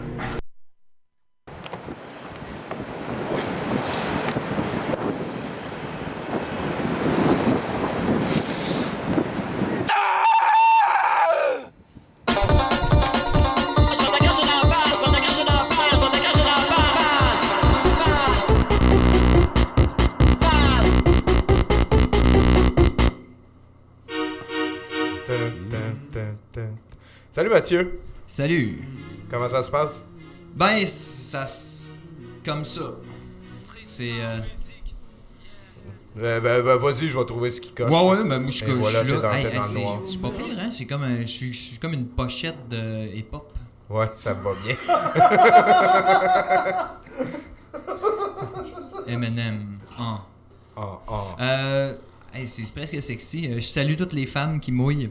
Salut Mathieu. Salut. Comment ça se passe? Ben, ça... s- comme ça. C'est... Euh... Euh, ben, ben, vas-y, je vais trouver ce qui colle. Ouais, ouais, ben moi, je suis Et je voilà, suis t'es là. dans, Hey, t'es hey, dans le c'est noir. c'est pas pire, hein? C'est comme, un- je suis- je suis comme une pochette de hip-hop. Ouais, ça me va bien. M and M. Ah. Ah, ah. Euh... Hey, c'est c'est presque sexy. Euh, Je salue toutes les femmes qui mouillent.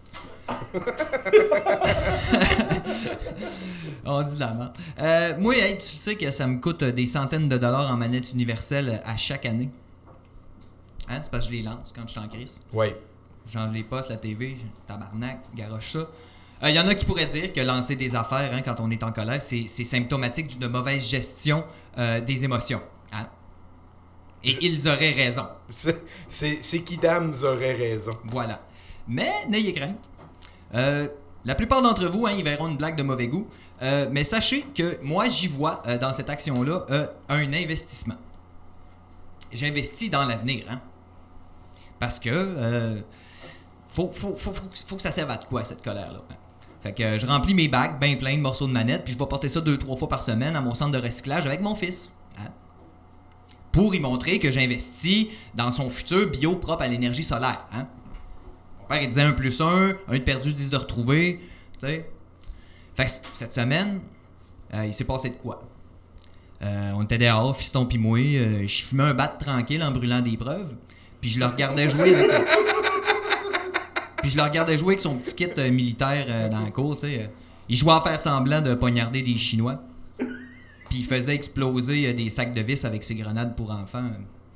On dit de la merde. Euh, moi, hey, tu sais que ça me coûte des centaines de dollars en manette universelle à chaque année. Hein? C'est parce que je les lance quand je suis en crise. Oui. J'enlève les postes, la T V, tabarnak, garoche ça. Il euh, y en a qui pourraient dire que lancer des affaires hein, quand on est en colère, c'est, c'est symptomatique d'une mauvaise gestion euh, des émotions. Hein? Et ils auraient raison. C'est, c'est, c'est qui dames auraient raison. Voilà. Mais n'ayez crainte. Euh, la plupart d'entre vous, hein, ils verront une blague de mauvais goût. Euh, mais sachez que moi, j'y vois euh, dans cette action-là euh, un investissement. J'investis dans l'avenir. Hein? Parce que euh, faut, faut, faut, faut, faut que ça serve à de quoi, cette colère-là. Hein? Fait que euh, je remplis mes bacs bien pleins de morceaux de manette, puis je vais porter ça deux, trois fois par semaine à mon centre de recyclage avec mon fils. Hein? Pour y montrer que j'investis dans son futur bio propre à l'énergie solaire. Hein? Mon père, il disait un plus un, un de perdu, dix de retrouvé. Tu sais. Fait que cette semaine, euh, il s'est passé de quoi? Euh, on était dehors, fiston pis moi, euh, je fumais un bat tranquille en brûlant des preuves. Puis Puis je le regardais jouer avec... Euh, puis je le regardais jouer avec son petit kit euh, militaire euh, dans la cour, tu sais. Euh, il jouait à faire semblant de poignarder des Chinois. Puis il faisait exploser euh, des sacs de vis avec ses grenades pour enfants.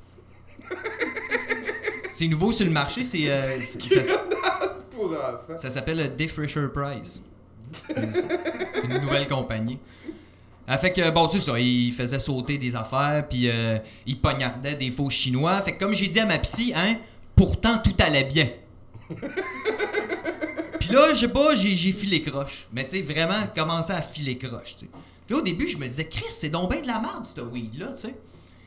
C'est nouveau sur le marché, c'est... Euh, c'est ça, pour enfants. Ça s'appelle le Defresher Price. C'est une nouvelle compagnie. Ah, fait que, bon, c'est ça, il faisait sauter des affaires, puis euh, il poignardait des faux Chinois. Fait que, comme j'ai dit à ma psy, hein, pourtant, tout allait bien. Puis là, je sais pas, j'ai, j'ai filé croche. Mais tu sais, vraiment, commencé à filer croche, tu sais. Puis là, au début, je me disais, Chris, c'est donc bien de la merde, ce weed-là, tu sais.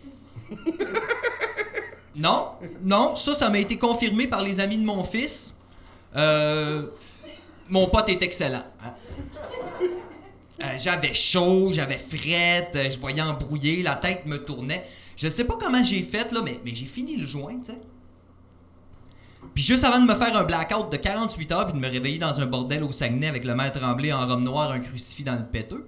Non, non, ça, ça m'a été confirmé par les amis de mon fils. Euh, mon pote est excellent, hein. Euh, j'avais chaud, j'avais frette, euh, je voyais embrouillé, la tête me tournait. Je ne sais pas comment j'ai fait, là, mais, mais j'ai fini le joint, tu sais. Puis juste avant de me faire un blackout de quarante-huit heures puis de me réveiller dans un bordel au Saguenay avec le maire Tremblay en robe noire, un crucifix dans le péteux.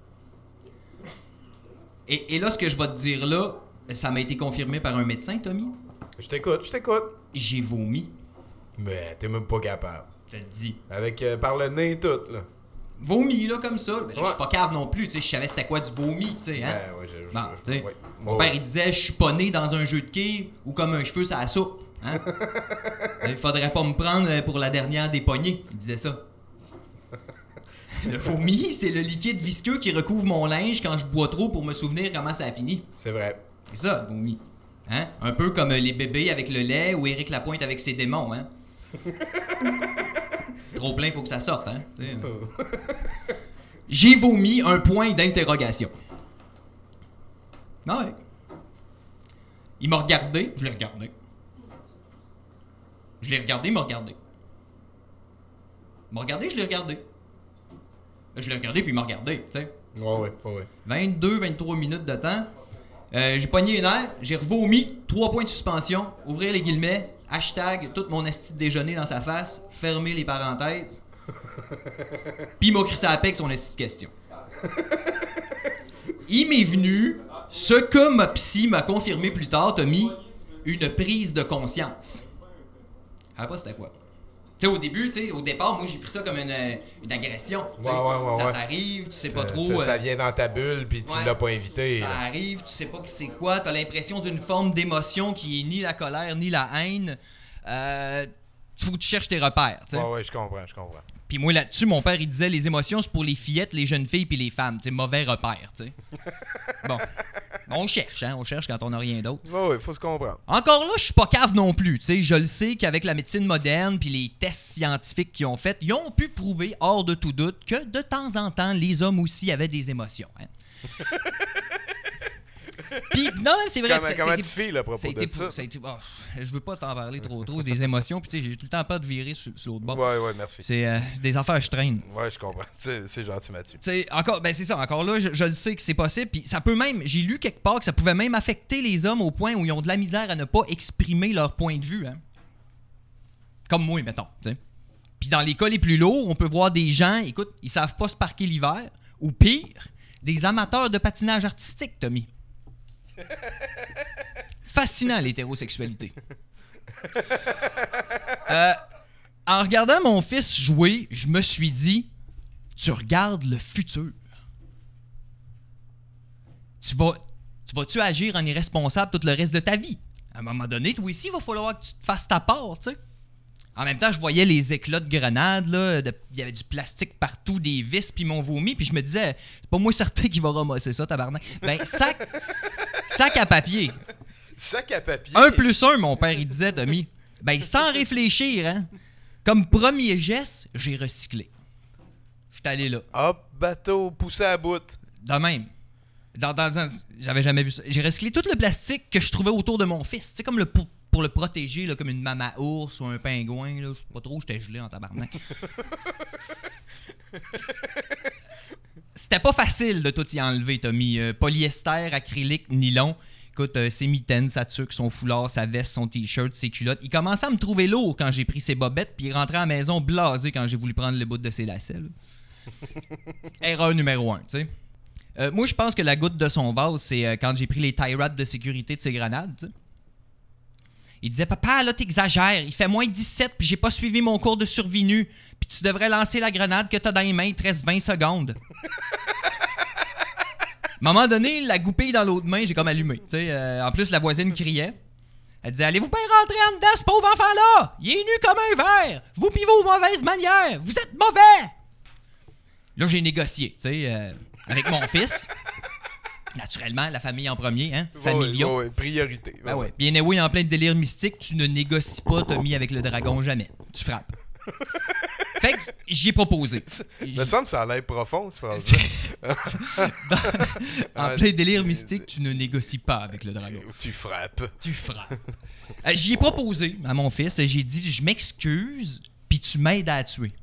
Et, et là, ce que je vais te dire là, ça m'a été confirmé par un médecin, Tommy. Je t'écoute, je t'écoute. J'ai vomi. Mais t'es même pas capable. Je te le dis. Avec, euh, par le nez tout, là. Vomi, là, comme ça. Ben, ouais. Je suis pas cave non plus, tu sais, je savais c'était quoi du vomi, tu sais, hein. Ben, ouais, je, bon, je, tu sais. ouais. Mon ouais. père, il disait, je suis pas né dans un jeu de quilles ou comme un cheveu, ça la soupe, hein. Il faudrait pas me prendre pour la dernière des poignées, il disait ça. Le vomi, c'est le liquide visqueux qui recouvre mon linge quand je bois trop pour me souvenir comment ça a fini. C'est vrai. C'est ça, le vomi. Hein? Un peu comme les bébés avec le lait ou Éric Lapointe avec ses démons, hein. Trop plein, faut que ça sorte, hein. T'sais. J'ai vomi un point d'interrogation. Ah ouais. Il m'a regardé, je l'ai regardé. Je l'ai regardé, il m'a regardé. Il m'a regardé, je l'ai regardé. Je l'ai regardé, puis il m'a regardé, tu sais. Ouais, ouais, ouais, ouais. vingt-deux vingt-trois minutes de temps. Euh, j'ai pogné les nerfs, j'ai revomi, trois points de suspension, ouvrir les guillemets, hashtag tout mon esti de déjeuner dans sa face, fermer les parenthèses. Puis il m'a crissé à la paix avec son esti de question. Il m'est venu, ce que ma psy m'a confirmé plus tard, Tommy, une prise de conscience. Je sais pas c'était quoi. Tu sais, au début, tu sais, au départ, moi, j'ai pris ça comme une, une agression. Ouais, ouais, ouais, ça ouais. t'arrive, tu sais ça, pas trop. Ça, ça euh, vient dans ta bulle, puis tu ouais, l'as pas invité. Ça là. arrive, tu sais pas que c'est quoi, t'as l'impression d'une forme d'émotion qui est ni la colère, ni la haine. Euh, faut que tu cherches tes repères, tu sais. Ouais, ouais, je comprends, je comprends. Puis moi, là-dessus, mon père, il disait, les émotions, c'est pour les fillettes, les jeunes filles, puis les femmes. Tu sais, mauvais repère, tu sais. Bon. On cherche, hein, on cherche quand on n'a rien d'autre. Ouais, ouais, faut se comprendre. Encore là, je suis pas cave non plus, tu sais. Je le sais qu'avec la médecine moderne puis les tests scientifiques qu'ils ont fait, ils ont pu prouver, hors de tout doute, que de temps en temps, les hommes aussi avaient des émotions, hein. Puis, non, c'est vrai comment, que ça, comment tu files à propos ça a été, de ça? ça a été, oh, je veux pas t'en parler trop trop des émotions, puis tu sais, j'ai tout le temps pas de virer sur, sur l'autre bord. Ouais, ouais, merci. C'est euh, des affaires que je traîne. Ouais, je comprends. C'est, c'est gentil, Mathieu. Tu sais, encore, ben c'est ça, encore là, je, je le sais que c'est possible, puis ça peut même, j'ai lu quelque part que ça pouvait même affecter les hommes au point où ils ont de la misère à ne pas exprimer leur point de vue, hein. Comme moi, mettons, tu sais. Puis dans les cas les plus lourds, on peut voir des gens, écoute, ils savent pas se parquer l'hiver, ou pire, des amateurs de patinage artistique, Tommy. Fascinant, l'hétérosexualité. Euh, en regardant mon fils jouer, je me suis dit, tu regardes le futur. Tu vas, tu vas-tu agir en irresponsable tout le reste de ta vie? À un moment donné, toi aussi, il va falloir que tu te fasses ta part, tu sais. En même temps, je voyais les éclats de grenades, là, de, il y avait du plastique partout, des vis, puis mon vomi, puis je me disais, c'est pas moi certain qui va ramasser ça, tabarnak. Ben, sac, sac à papier. Sac à papier? Un plus un, mon père, il disait, Tommy. Ben, sans réfléchir, hein. Comme premier geste, j'ai recyclé. J'étais allé là. Hop, bateau, poussé à bout. De même. Dans, dans, dans, j'avais jamais vu ça. J'ai recyclé tout le plastique que je trouvais autour de mon fils. Tu sais, comme le pour, pour le protéger, là, comme une maman ours ou un pingouin. Là. Je sais pas trop, j'étais gelé en tabarnak. C'était pas facile de tout y enlever, Tommy. Euh, polyester, acrylique, nylon. Écoute, euh, ses mitaines, sa tuque, son foulard, sa veste, son t-shirt, ses culottes. Il commençait à me trouver lourd quand j'ai pris ses bobettes, puis il rentrait à la maison blasé quand j'ai voulu prendre le bout de ses lacets. Erreur numéro un, tu sais. Euh, moi, je pense que la goutte de son vase, c'est euh, quand j'ai pris les tie wraps de sécurité de ses grenades, tu sais. Il disait, papa, là, t'exagères. Il fait moins dix-sept, puis j'ai pas suivi mon cours de survie nue. Puis tu devrais lancer la grenade que t'as dans les mains. Il te reste vingt secondes. À un moment donné, la goupille dans l'autre main, j'ai comme allumé. Tu sais, euh, en plus, la voisine criait. Elle disait, allez-vous bien rentrer en dedans, ce pauvre enfant-là? Il est nu comme un verre. Vous pis vos mauvaises manières. Vous êtes mauvais. Là, j'ai négocié, tu sais, euh, avec mon fils. Naturellement, la famille en premier, hein? Familiaux. Ouais, ouais, ouais, priorité. Ben ouais. Bien oui, en plein délire mystique, tu ne négocies pas, Tommy, avec le dragon, jamais. Tu frappes. Fait que j'y ai proposé. Il me semble que ça a l'air profond, cette phrase-là. En plein délire mystique, tu ne négocies pas avec le dragon. Tu frappes. Tu frappes. Euh, j'y ai proposé à mon fils, j'ai dit, je m'excuse, puis tu m'aides à la tuer.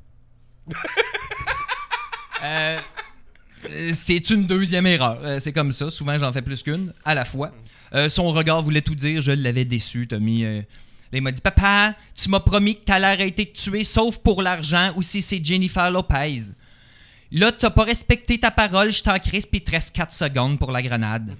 euh... C'est une deuxième erreur. Euh, c'est comme ça. Souvent, j'en fais plus qu'une à la fois. Euh, son regard voulait tout dire. Je l'avais déçu, Tommy. Euh, là, il m'a dit, papa, tu m'as promis que t'allais arrêter de tuer, sauf pour l'argent, ou si c'est Jennifer Lopez. Là, t'as pas respecté ta parole, je t'en crisse, puis il te reste quatre secondes pour la grenade.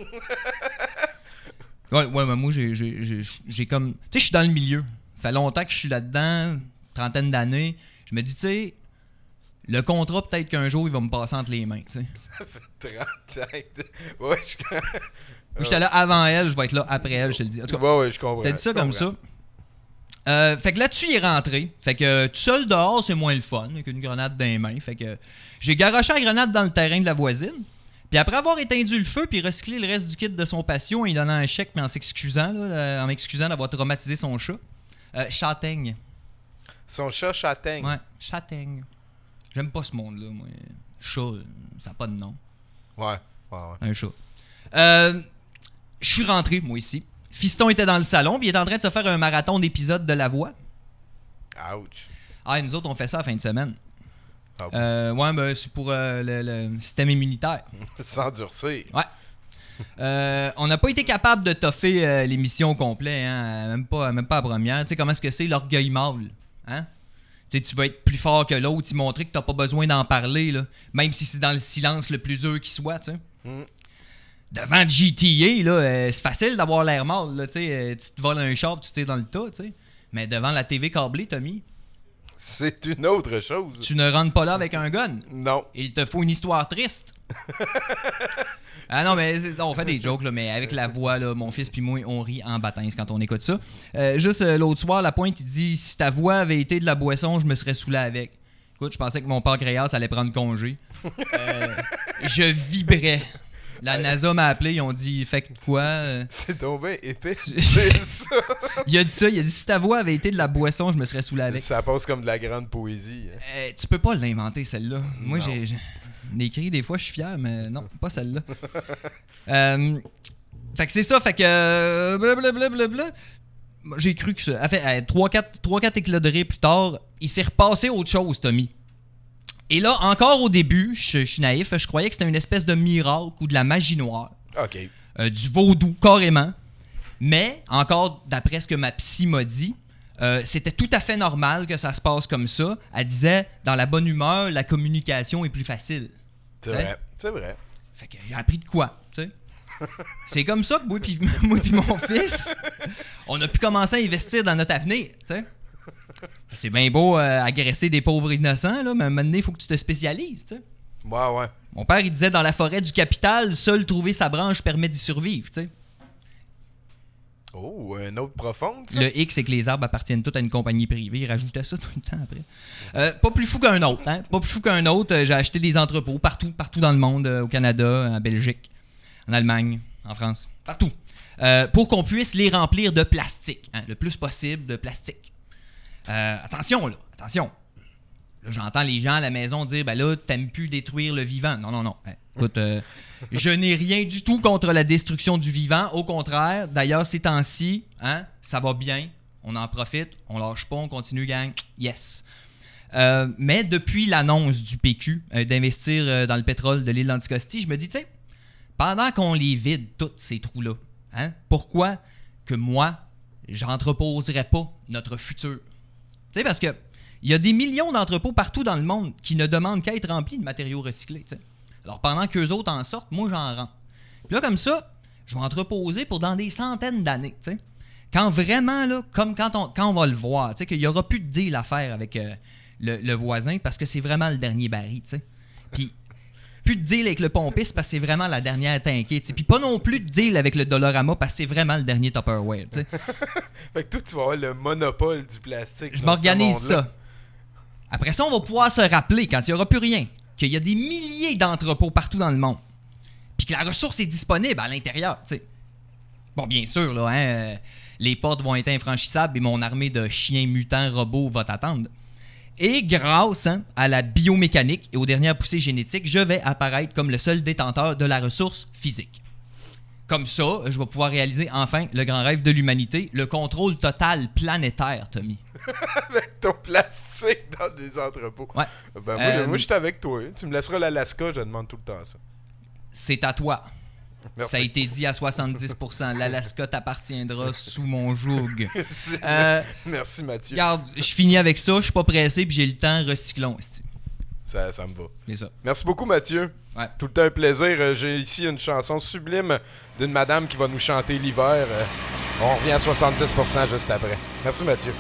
Ouais, ouais, mais moi, j'ai, j'ai, j'ai, j'ai comme... Tu sais, je suis dans le milieu. Ça fait longtemps que je suis là-dedans, trentaine d'années. Je me dis, tu sais... Le contrat, peut-être qu'un jour, il va me passer entre les mains, tu sais. Ça fait trente ans. Ouais, je... J'étais là avant elle, je vais être là après elle, je te le dis. En tout cas, ouais, ouais, je comprends. T'as dit ça je comme comprends. ça. Euh, fait que là-dessus, il est rentré. Fait que tout seul dehors, c'est moins le fun qu'une grenade dans les mains. Fait que j'ai garoché la grenade dans le terrain de la voisine. Puis après avoir éteindu le feu puis recyclé le reste du kit de son patient, il donnait un chèque, mais en s'excusant, là, en m'excusant d'avoir traumatisé son chat. Euh, châtaigne. Son chat châtaigne. Ouais, châtaigne. J'aime pas ce monde-là, moi. Chat, ça n'a pas de nom. Ouais, ouais, ouais. Un chat. Euh, je suis rentré, moi, ici. Fiston était dans le salon, puis il est en train de se faire un marathon d'épisodes de La Voix. Ouch. Ah, et nous autres, on fait ça la fin de semaine. Ah bon. euh, ouais, ben, c'est pour euh, le, le système immunitaire. S'endurcir. Ouais. Euh, on n'a pas été capable de toffer euh, l'émission au complet, hein, même pas, même pas la première. Tu sais comment est-ce que c'est, l'orgueil mâle, hein? Tu sais, tu vas être plus fort que l'autre, y montrer que t'as pas besoin d'en parler, là, même si c'est dans le silence le plus dur qui soit, tu sais. Mm. Devant G T A, là, euh, c'est facile d'avoir l'air mâle, là, tu sais. Euh, tu te voles un char, tu tires dans le tas, tu sais. Mais devant la T V câblée, Tommy, c'est une autre chose. Tu ne rentres pas là avec un gun. Non. Il te faut une histoire triste. Ah non, mais c'est, on fait des jokes, là, mais avec la voix, là, mon fils puis moi, on rit en baptême quand on écoute ça. Euh, juste euh, l'autre soir, La Pointe, il dit « Si ta voix avait été de la boisson, je me serais saoulé avec. » Écoute, je pensais que mon pancréas allait prendre congé. Euh, je vibrais. La NASA m'a appelé, ils ont dit « Fait que quoi? Euh, » C'est tombé épais. C'est ça. Il a dit ça, il a dit « Si ta voix avait été de la boisson, je me serais saoulé avec. » Ça passe comme de la grande poésie. Hein. Euh, tu peux pas l'inventer, celle-là. Moi, non. j'ai... j'ai... écrit des fois je suis fier, mais non, pas celle-là. euh, fait que c'est ça, fait que blablabla, bla, bla, bla, j'ai cru que ça. Fait trois quatre éclats de rire plus tard, il s'est repassé autre chose, Tommy. Et là, encore au début, je, je suis naïf, je croyais que c'était une espèce de miracle ou de la magie noire. OK. Euh, du vaudou, carrément. Mais, encore d'après ce que ma psy m'a dit, Euh, c'était tout à fait normal que ça se passe comme ça. Elle disait, dans la bonne humeur, la communication est plus facile. C'est t'sais? vrai, c'est vrai. Fait que j'ai appris de quoi, tu sais. C'est comme ça que moi puis moi puis mon fils, on a pu commencer à investir dans notre avenir, tu sais. C'est bien beau euh, agresser des pauvres innocents, là, mais maintenant, il faut que tu te spécialises, tu sais. Ouais, ouais. Mon père, il disait, dans la forêt du capital, seul trouver sa branche permet d'y survivre, tu sais. Oh, un autre profonde, ça? Le hic, c'est que les arbres appartiennent tous à une compagnie privée. Il rajoutait ça tout le temps après. Euh, pas plus fou qu'un autre, hein? Pas plus fou qu'un autre. Euh, j'ai acheté des entrepôts partout, partout dans le monde, euh, au Canada, en Belgique, en Allemagne, en France, partout. Euh, pour qu'on puisse les remplir de plastique, hein, le plus possible de plastique. Euh, attention, là, attention. Là, j'entends les gens à la maison dire, ben là, t'aimes plus détruire le vivant. Non, non, non. Hein, écoute, euh, je n'ai rien du tout contre la destruction du vivant. Au contraire, d'ailleurs, ces temps-ci, hein, ça va bien. On en profite. On lâche pas. On continue, gang. Yes. Euh, mais depuis l'annonce du P Q euh, d'investir euh, dans le pétrole de l'île d'Anticosti, je me dis, tu sais, pendant qu'on les vide, tous ces trous-là, hein, pourquoi que moi, j'entreposerais pas notre futur? Tu sais, parce que il y a des millions d'entrepôts partout dans le monde qui ne demandent qu'à être remplis de matériaux recyclés. T'sais. Alors, pendant qu'eux autres en sortent, moi, j'en rentre. Puis là, comme ça, je vais entreposer pour dans des centaines d'années. T'sais. Quand vraiment, là, comme quand on, quand on va le voir, tu sais, qu'il n'y aura plus de deal à faire avec euh, le, le voisin parce que c'est vraiment le dernier baril, tu sais. Puis, plus de deal avec le pompiste parce que c'est vraiment la dernière tankée, tu sais. Puis pas non plus de deal avec le Dollarama parce que c'est vraiment le dernier Tupperware, tu sais. Fait que toi, tu vas avoir le monopole du plastique. Je m'organise ça. Après ça, on va pouvoir se rappeler, quand il n'y aura plus rien, qu'il y a des milliers d'entrepôts partout dans le monde. Puis que la ressource est disponible à l'intérieur, tu sais. Bon, bien sûr, là, hein, euh, les portes vont être infranchissables et mon armée de chiens mutants robots va t'attendre. Et grâce hein, à la biomécanique et aux dernières poussées génétiques, je vais apparaître comme le seul détenteur de la ressource physique. Comme ça, je vais pouvoir réaliser enfin le grand rêve de l'humanité, le contrôle total planétaire, Tommy. Avec ton plastique dans des entrepôts. Ouais. Ben, moi, Euh, moi je suis avec toi. Hein. Tu me laisseras l'Alaska, je demande tout le temps ça. C'est à toi. Merci. Ça a été dit à soixante-dix pour cent. L'Alaska t'appartiendra sous mon joug. Merci. Euh, Merci, Mathieu. Regarde, je finis avec ça, je suis pas pressé puis j'ai le temps, recyclons. Ça, ça me va. C'est ça. Merci beaucoup, Mathieu. Ouais. Tout le temps un plaisir. Euh, J'ai ici une chanson sublime d'une madame qui va nous chanter l'hiver. Euh, on revient à soixante-dix pour cent juste après. Merci, Mathieu.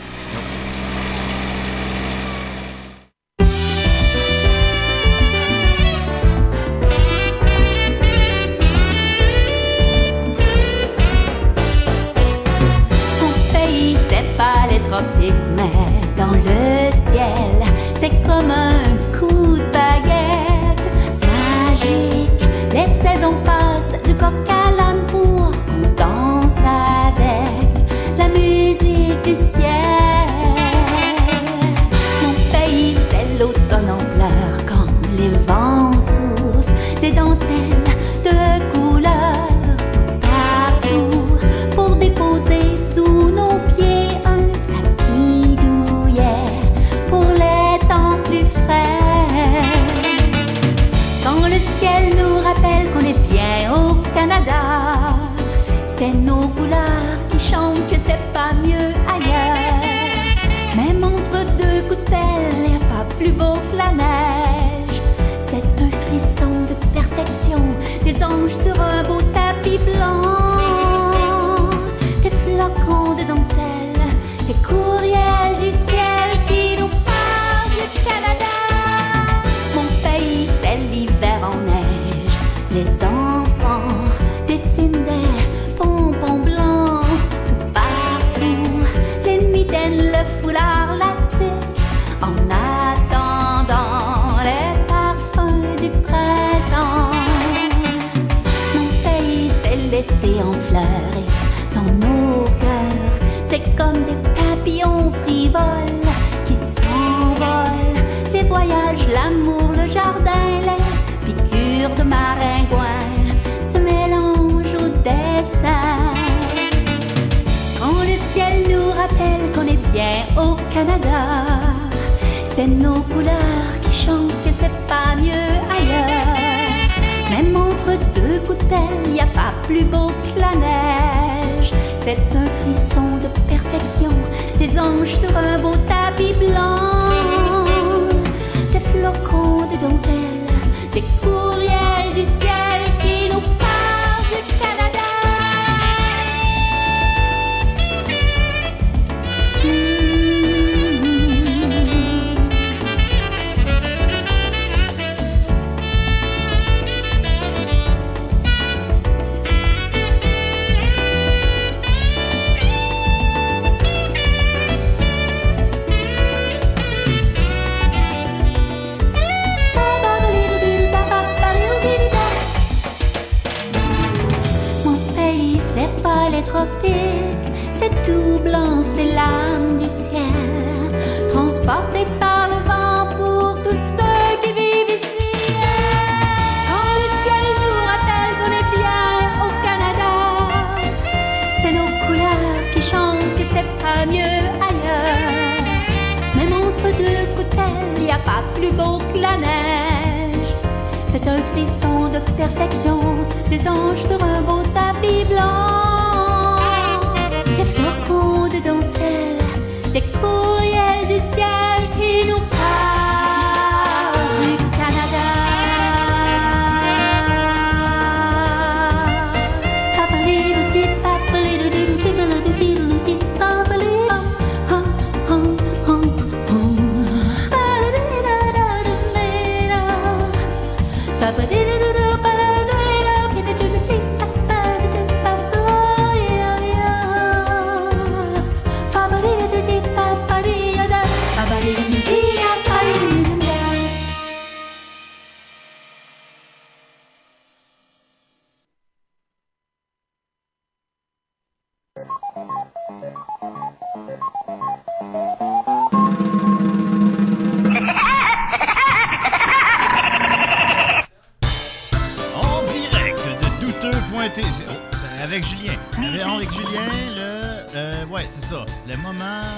Pas les tropiques, mais dans le ciel, c'est comme un coup de baguette magique. Les saisons passent du coq à l'âne pour qu'on danse avec la musique du ciel. Mon pays, c'est l'automne en pleurs quand les vents soufflent des dentelles de couleurs tout partout pour déposer sous nos pieds qu'on est bien au Canada. C'est nos couleurs qui chantent que c'est pas mieux ailleurs. Même entre deux coups de pelle, y a pas plus beau que la neige. C'est un frisson de perfection, des anges sur un beau tapis blanc, des flocons de dentelle, des courriels du ciel qui nous parlent du Canada. Mon pays, c'est l'hiver en neige. Les enfants dessinent des pompons blancs tout partout. Les mitaines, le foulard, la tuque, en attendant les parfums du printemps. Mon pays, c'est l'été en fleurs et dans nos cœurs, c'est comme des papillons frivoles qui s'envolent. Les voyages, l'amour, le jardin, les piqûres de maringouin se mélangent au destin. Quand le ciel nous rappelle qu'on est bien au Canada, c'est nos couleurs qui chantent que c'est pas mieux ailleurs. Même entre deux coups de pelle, y a pas plus beau que la neige. C'est un frisson de perfection, des anges sur un beau tapis blanc, des flocons de dentelle, des courriels du ciel qui nous parlent du Canada. C'est tout blanc, c'est l'âme du ciel, transporté par le vent pour tous ceux qui vivent ici. Quand le ciel nous rappelle qu'on est bien au Canada, c'est nos couleurs qui chantent que c'est pas mieux ailleurs. Même entre deux coups de pelle, y a pas plus beau que la neige. C'est un frisson de perfection, des anges sur un beau tapis blanc. Des flocons de dentelle, des courriels du ciel qui nous parlent du Canada. Papalidou-dip, papalidou-dip,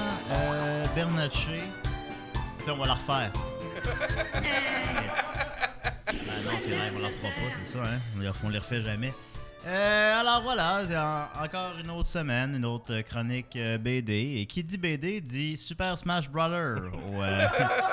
euh, Bernatchez. Attends, on va la refaire. Ben non, c'est vrai, on la refera pas, c'est ça, hein? On les refait jamais. Euh, alors voilà, c'est en, encore une autre semaine, une autre chronique euh, B D. Et qui dit B D dit Super Smash Brother. Ouais.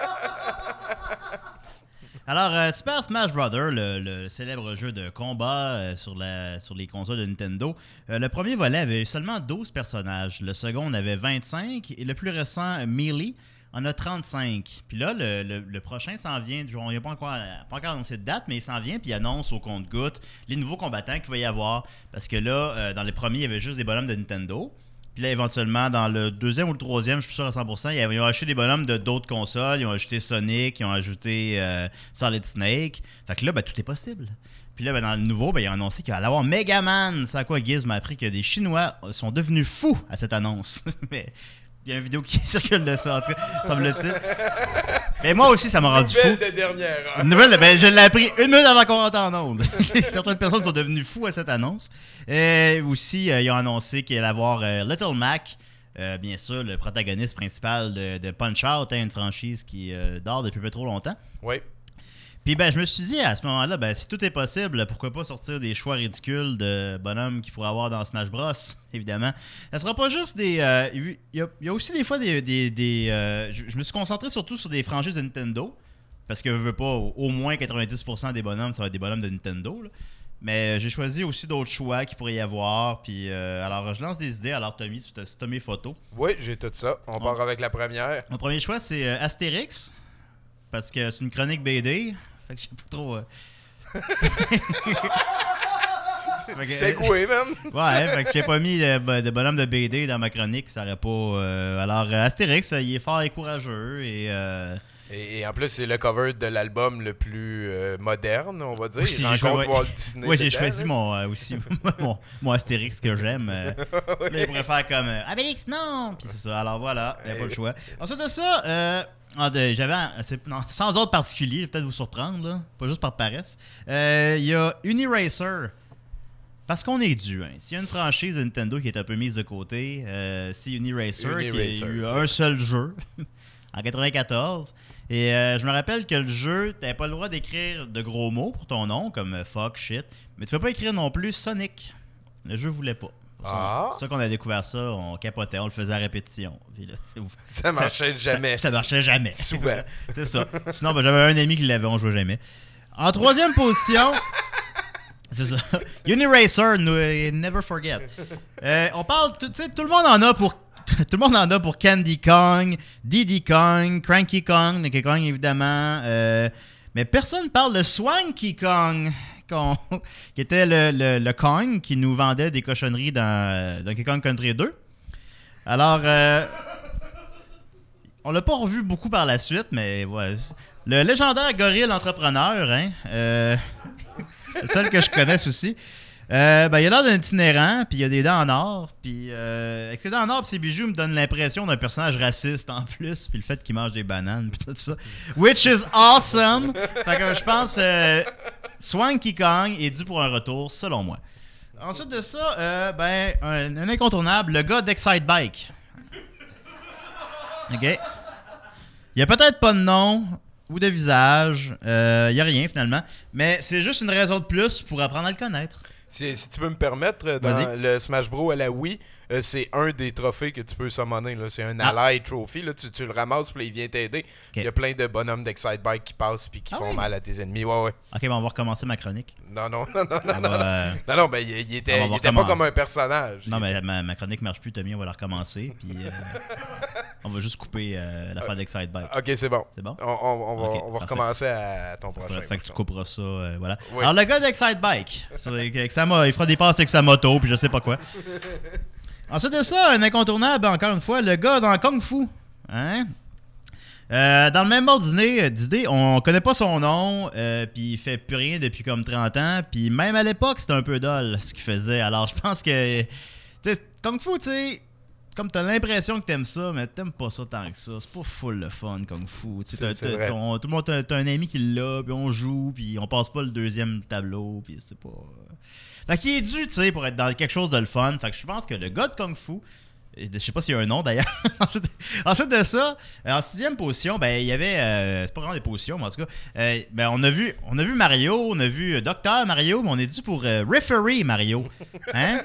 Alors, euh, Super Smash Brother, le, le célèbre jeu de combat euh, sur, la, sur les consoles de Nintendo, euh, le premier volet avait seulement douze personnages. Le second en avait vingt-cinq. Et le plus récent, Melee, en a trente-cinq. Puis là, le, le, le prochain s'en vient. Il n'y a pas encore, pas encore annoncé de date, mais il s'en vient. Puis il annonce au compte-gouttes les nouveaux combattants qu'il va y avoir. Parce que là, euh, dans les premiers, il y avait juste des bonhommes de Nintendo. Puis là, éventuellement, dans le deuxième ou le troisième, je suis sûr à cent pour cent, ils ont acheté des bonhommes de d'autres consoles. Ils ont ajouté Sonic, ils ont ajouté euh, Solid Snake. Fait que là, ben, tout est possible. Puis là, ben, dans le nouveau, ben, ils ont annoncé qu'il va y avoir Megaman. C'est à quoi Giz m'a appris que des Chinois sont devenus fous à cette annonce. Mais il y a une vidéo qui circule de ça, en tout cas, semble-t-il. Mais moi aussi, ça m'a rendu fou. Nouvelle de dernière heure. Nouvelle, ben, je l'ai appris une minute avant qu'on rentre en onde. Certaines personnes sont devenues fous à cette annonce. Et aussi, euh, ils ont annoncé qu'il allait avoir euh, Little Mac, euh, bien sûr, le protagoniste principal de, de Punch-Out, hein, une franchise qui euh, dort depuis peu trop longtemps. Oui. Puis ben, je me suis dit à ce moment-là, ben, si tout est possible, pourquoi pas sortir des choix ridicules de bonhommes qu'il pourrait avoir dans Smash Bros, évidemment. Ça sera pas juste des... Il euh, y, y a aussi des fois des... des, des euh, je, je me suis concentré surtout sur des franchises de Nintendo, parce que je veux pas, au, au moins quatre-vingt-dix pour cent des bonhommes, ça va être des bonhommes de Nintendo, là. Mais j'ai choisi aussi d'autres choix qu'il pourrait y avoir. Puis euh, alors, je lance des idées. Alors, Tommy, tu as, tu as mes photos. Oui, j'ai tout ça. On, On part avec la première. Mon premier choix, c'est euh, Astérix, parce que c'est une chronique B D. Fait que je sais pas trop... Euh... C'est quoi, même? Ouais, fait que j'ai pas mis de, de bonhomme de B D dans ma chronique, ça aurait pas... Euh... Alors, Astérix, il est fort et courageux et... Euh... Et, et en plus, c'est le cover de l'album le plus euh, moderne, on va dire. Aussi, il rencontre Walt Disney. Oui, j'ai dedans, choisi hein? mon, euh, aussi mon, mon Astérix que j'aime. Euh... Oui. Là, il pourrait faire comme euh, Abélix, non! Puis c'est ça, alors voilà, il n'y a pas le choix. Ensuite de ça, euh, j'avais, non, sans ordre particulier, je vais peut-être vous surprendre, là, pas juste par paresse. Il euh, y a Uniracer. Parce qu'on est dû. Hein. S'il y a une franchise de Nintendo qui est un peu mise de côté, euh, c'est Uniracer, Uniracer qui a eu un seul jeu en quatre-vingt-quatorze. Et euh, je me rappelle que le jeu, t'avais pas le droit d'écrire de gros mots pour ton nom, comme euh, fuck, shit. Mais tu peux pas écrire non plus Sonic. Le jeu voulait pas. C'est Ah. ça qu'on a découvert ça, on capotait, on le faisait à répétition. Puis là, c'est... Ça marchait jamais. Ça, ça marchait jamais. Souvent. C'est ça. Sinon, ben, j'avais un ami qui l'avait, on jouait jamais. En troisième position... C'est ça. Uniracer, never forget. Euh, on parle, tu sais, tout le monde en a pour, tout le monde en a pour Candy Kong, Diddy Kong, Cranky Kong, Donkey Kong évidemment. Euh, mais personne parle de Swanky Kong, qui était le, le, le Kong qui nous vendait des cochonneries dans Donkey Kong Country deux. Alors, euh, on l'a pas revu beaucoup par la suite, mais ouais. Le légendaire gorille entrepreneur, hein. Euh, le seul que je connaisse aussi. Euh, ben, il a l'air d'un itinérant, puis il a des dents en or. Puis euh, avec ses dents en or et ses bijoux me donne l'impression d'un personnage raciste en plus. Puis le fait qu'il mange des bananes, puis tout ça. Which is awesome! Fait que je pense euh, Swanky Kong est dû pour un retour, selon moi. Ensuite de ça, euh, ben, un, un incontournable, le gars d'Excite Bike. OK? Il y a peut-être pas de nom ou de visage, il euh, n'y a rien finalement, mais c'est juste une raison de plus pour apprendre à le connaître. Si, si tu peux me permettre, dans Vas-y. le Smash Bros à la Wii, euh, c'est un des trophées que tu peux summoner. Là. C'est un Ah. Ally Trophy. Là. Tu, tu le ramasses, puis là, il vient t'aider. Il y a plein de bonhommes d'Excite Bike qui passent puis qui Ah font oui? mal à tes ennemis. Ouais, ouais. Ok, bon, on va recommencer ma chronique. Non, non, non, non, non. On Non, va, euh, non, non, ben, il, il était, on va il voir était comment- pas comme un personnage. Non, mais ma, ma chronique marche plus, Tommy, on va la recommencer. Puis euh, on va juste couper euh, l'affaire d'Excite Bike. Ok, c'est bon. C'est bon? On, on- on va, Ok, on va parfait. recommencer à ton prochain. Fait que tu couperas ça, euh, voilà. Oui. Alors, le gars d'Excite Bike, sur- avec sa mo- il fera des passes avec sa moto, puis je sais pas quoi. Ensuite de ça, un incontournable, encore une fois, le gars dans Kung Fu. Hein? Euh, dans le même ordre d'idée, d'idée, on connaît pas son nom, euh, puis il fait plus rien depuis comme trente ans, puis même à l'époque, c'était un peu dole ce qu'il faisait. Alors, je pense que, tu sais, Kung Fu, tu sais, comme t'as l'impression que t'aimes ça, mais t'aimes pas ça tant que ça. C'est pas full le fun, Kung Fu. Tu sais, C'est- t'as- c'est t'as- vrai. ton- tout le monde, t'as, t'as un ami qui l'a, puis on joue, puis on passe pas le deuxième tableau, puis c'est pas... Fait qu'il est dû, tu sais, pour être dans quelque chose de le fun. Fait que je pense que le gars de Kung Fu, Je sais pas s'il y a un nom d'ailleurs. ensuite, ensuite de ça, en sixième position, ben il y avait. Euh, c'est pas vraiment des positions, mais en tout cas. Euh, ben, on a vu on a vu Mario, on a vu Docteur Mario, mais on est dû pour euh, Referee Mario. Hein?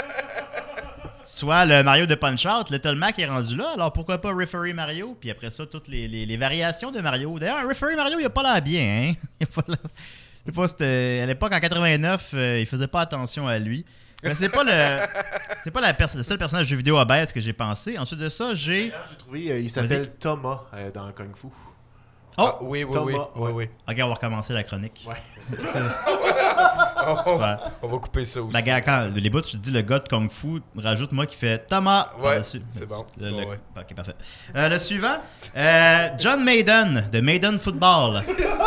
Soit le Mario de Punch-Out, Little Mac est rendu là, alors pourquoi pas Referee Mario? Puis après ça, toutes les, les, les variations de Mario. D'ailleurs, Referee Mario, il a pas l'air bien, hein? Il a pas l'air... Je sais pas, c'était... À l'époque, en quatre-vingt-neuf, euh, il faisait pas attention à lui. Mais c'est pas le c'est pas la pers- le seul personnage de jeu vidéo obèse que j'ai pensé. Ensuite de ça, j'ai... J'ai trouvé, euh, il s'appelle Thomas euh, dans Kung Fu. Oh! Ah, oui, oui, Thomas, oui, oui, ouais. oui. Ok, on va recommencer la chronique. Ouais. C'est... on, Super. on va couper ça aussi. Ben, gars, quand les bouts, je te dis le gars de Kung Fu, rajoute-moi qui fait Thomas Ouais, par-dessus. c'est bon. Le, le- Ouais, ouais. Ok, parfait. Euh, le suivant, euh, John Maiden de Maiden Football.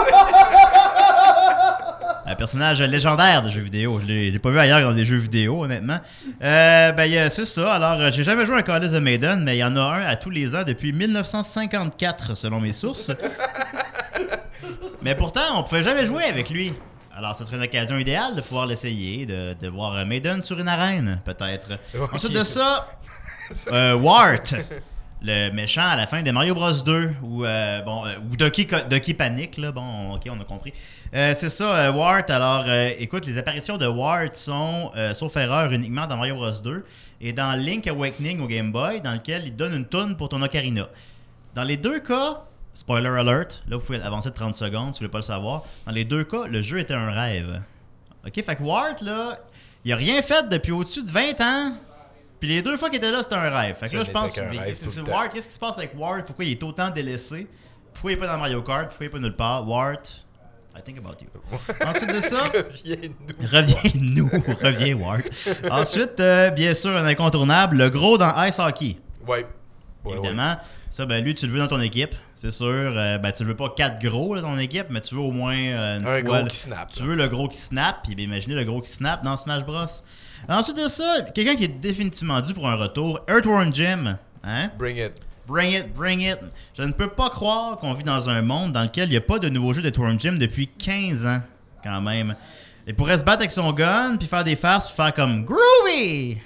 Un personnage légendaire de jeux vidéo. Je l'ai, je l'ai pas vu ailleurs dans des jeux vidéo, honnêtement. Euh, ben, y a- c'est ça. Alors, euh, j'ai jamais joué à un Call de Maiden, mais il y en a un à tous les ans depuis dix-neuf cent cinquante-quatre, selon mes sources. Mais pourtant, on pouvait jamais jouer avec lui. Alors, ce serait une occasion idéale de pouvoir l'essayer, de, de voir Maiden sur une arène, peut-être. Okay. Ensuite de ça, euh, Wart, le méchant à la fin de Mario Bros deux, ou, euh, bon, euh, ou Donkey, Co- Donkey Panic, là. Bon, ok, on a compris. Euh, c'est ça, euh, Wart. Alors, euh, écoute, les apparitions de Wart sont, euh, sauf erreur, uniquement dans Mario Bros deux et dans Link Awakening au Game Boy, dans lequel il te donne une toune pour ton ocarina. Dans les deux cas, spoiler alert, là vous pouvez avancer de trente secondes si vous voulez pas le savoir. Dans les deux cas, le jeu était un rêve. Ok, fait que Wart, là, il a rien fait depuis au-dessus de vingt ans. Puis les deux fois qu'il était là, c'était un rêve. Fait que Ça là, je n'était pense qu'un que rêve tout c'est le temps. Wart. Qu'est-ce qui se passe avec Wart? Pourquoi il est autant délaissé? Pourquoi il est pas dans Mario Kart? Pourquoi il est pas nulle part? Wart, I think about you. Ensuite de ça, Reviens-nous. reviens-nous, reviens Wart. Ensuite, euh, bien sûr, un incontournable, le gros dans Ice Hockey. Ouais. Ouais, Évidemment. ouais. Ça, ben lui, tu le veux dans ton équipe, c'est sûr. Euh, ben, tu le veux pas quatre gros là, dans ton équipe, mais tu veux au moins euh, une Un fois. gros là, qui snap, Tu là. veux le gros qui snap, puis ben, imaginez le gros qui snap dans Smash Bros. Ensuite de ça, quelqu'un qui est définitivement dû pour un retour, Earthworm Jim. Hein? Bring it. Bring it, bring it. Je ne peux pas croire qu'on vit dans un monde dans lequel il n'y a pas de nouveau jeu d'Earthworm Jim depuis quinze ans, quand même. Il pourrait se battre avec son gun, puis faire des farces, puis faire comme Groovy!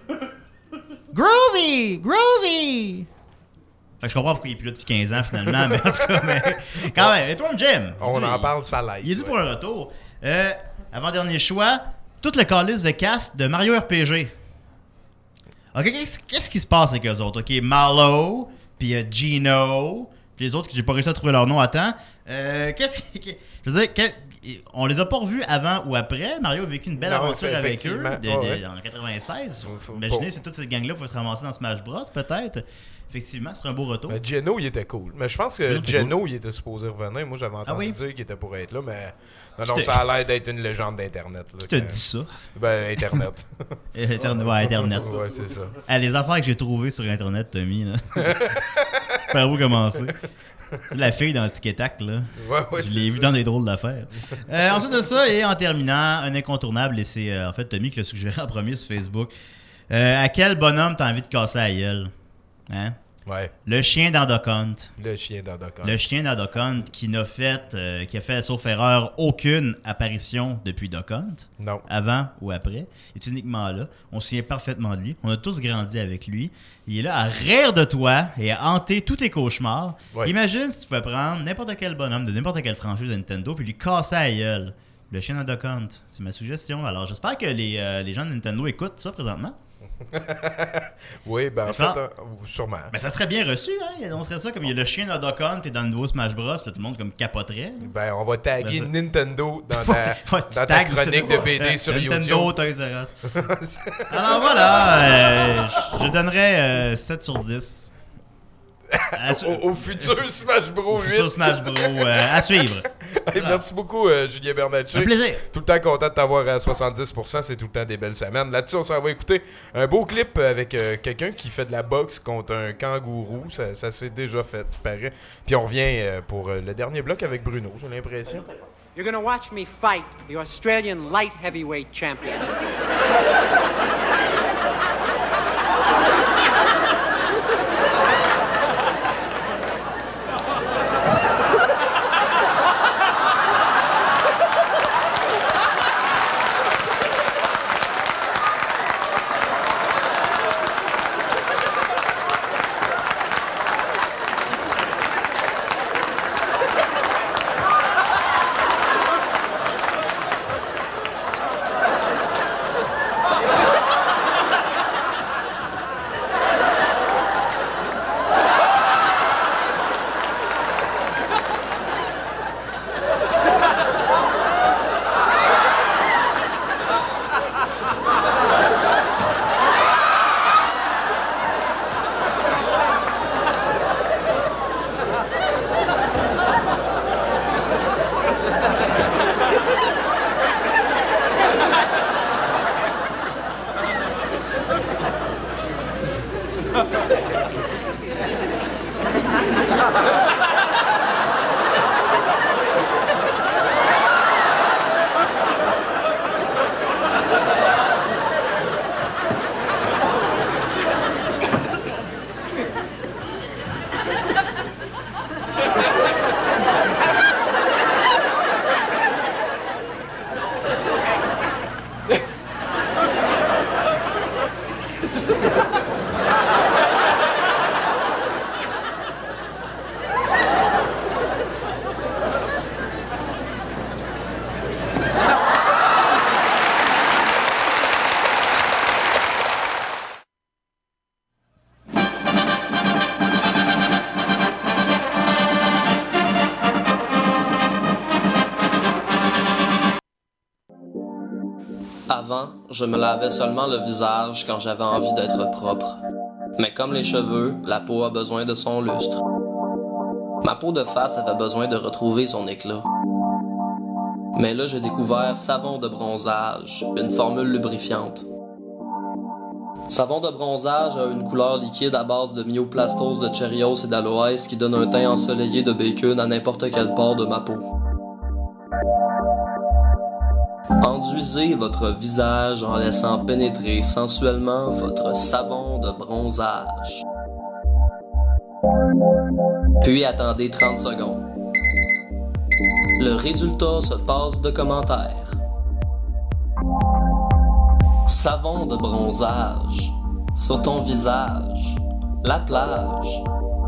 Groovy! Groovy! Fait que je comprends pourquoi il est plus là depuis quinze ans, finalement, mais en tout cas, mais, quand même, Earthworm Jim. On il- en parle, ça l'aide. Il est dû ouais. pour un retour. Euh, avant-dernier choix, tout le calice de cast de Mario R P G. Ok, qu'est-ce, qu'est-ce qui se passe avec eux autres? Ok, Marlowe, puis euh, Gino, puis les autres que j'ai pas réussi à trouver leur nom à temps. Euh, qu'est-ce qui. Je veux dire, que- on les a pas revus avant ou après. Mario a vécu une belle Non, aventure avec eux effectivement. de- de- Ouais, ouais. en quatre-vingt-seize. Faut- Imaginez faut- si toute cette gang-là pouvait se ramasser dans Smash Bros, peut-être. Effectivement, c'est un beau retour. Ben, Geno, il était cool. Mais je pense que Geno était Geno, il était supposé revenir. Moi, j'avais entendu Ah oui? dire qu'il était pour être là, mais non, Qui non, te- ça a l'air d'être une légende d'Internet. là, Qui te que- dit ça? Ben, Internet. Internet, ouais, Internet. Ouais, c'est ça. Ah, les affaires que j'ai trouvées sur Internet, Tommy, là. Par où commencer? La fille dans le Tic et Tac, là. Ouais, ouais, je c'est l'ai vu ça. dans des drôles d'affaires. Euh, ensuite de ça, et en terminant, un incontournable, et c'est euh, en fait Tommy qui l'a suggéré en premier sur Facebook. Euh, à quel bonhomme t'as envie de casser la gueule? Hein? Ouais. Le chien dans Duck Hunt. Le chien dans Duck Hunt. Le chien dans Duck Hunt qui n'a fait, euh, qui a fait, sauf erreur, aucune apparition depuis Duck Hunt. Non. Avant ou après. Il est uniquement là. On se souvient parfaitement de lui. On a tous grandi avec lui. Il est là à rire de toi et à hanter tous tes cauchemars. Ouais. Imagine si tu pouvais prendre n'importe quel bonhomme de n'importe quelle franchise de Nintendo puis lui casser la gueule. Le chien dans Duck Hunt. C'est ma suggestion. Alors j'espère que les, euh, les gens de Nintendo écoutent ça présentement. Oui, ben en Mais fait, je pense- euh, sûrement. Mais ça serait bien reçu, hein? Il annoncerait ça comme il y a le chien dans Duck Hunt et dans le nouveau Smash Bros. Puis tout le monde comme capoterait. là. Ben, on va taguer Ben, ça- Nintendo dans Faut- ta, faut que tu dans ta tagues chronique de B D sur Nintendo, YouTube. Toys R Us. Alors voilà, euh, je donnerais euh, sept sur dix. À su- Au, au futur Smash Bros. Au futur huit. Smash Bros. euh, à suivre. Hey, merci beaucoup, euh, Julien Bernatchez. Un plaisir. Tout le temps content de t'avoir à soixante-dix pour cent. C'est tout le temps des belles semaines. Là-dessus, on s'en va écouter un beau clip avec euh, quelqu'un qui fait de la boxe contre un kangourou. Ça, ça s'est déjà fait, il paraît. Puis on revient euh, pour euh, le dernier bloc avec Bruno, j'ai l'impression. You're gonna watch me fight the Australian light heavyweight champion. Avant, je me lavais seulement le visage quand j'avais envie d'être propre. Mais comme les cheveux, la peau a besoin de son lustre. Ma peau de face avait besoin de retrouver son éclat. Mais là, j'ai découvert savon de bronzage, une formule lubrifiante. Savon de bronzage a une couleur liquide à base de myoplastose de Cheerios et d'aloès qui donne un teint ensoleillé de bacon à n'importe quelle part de ma peau. Enduisez votre visage en laissant pénétrer sensuellement votre savon de bronzage. Puis attendez trente secondes. Le résultat se passe de commentaires. Savon de bronzage sur ton visage, la plage.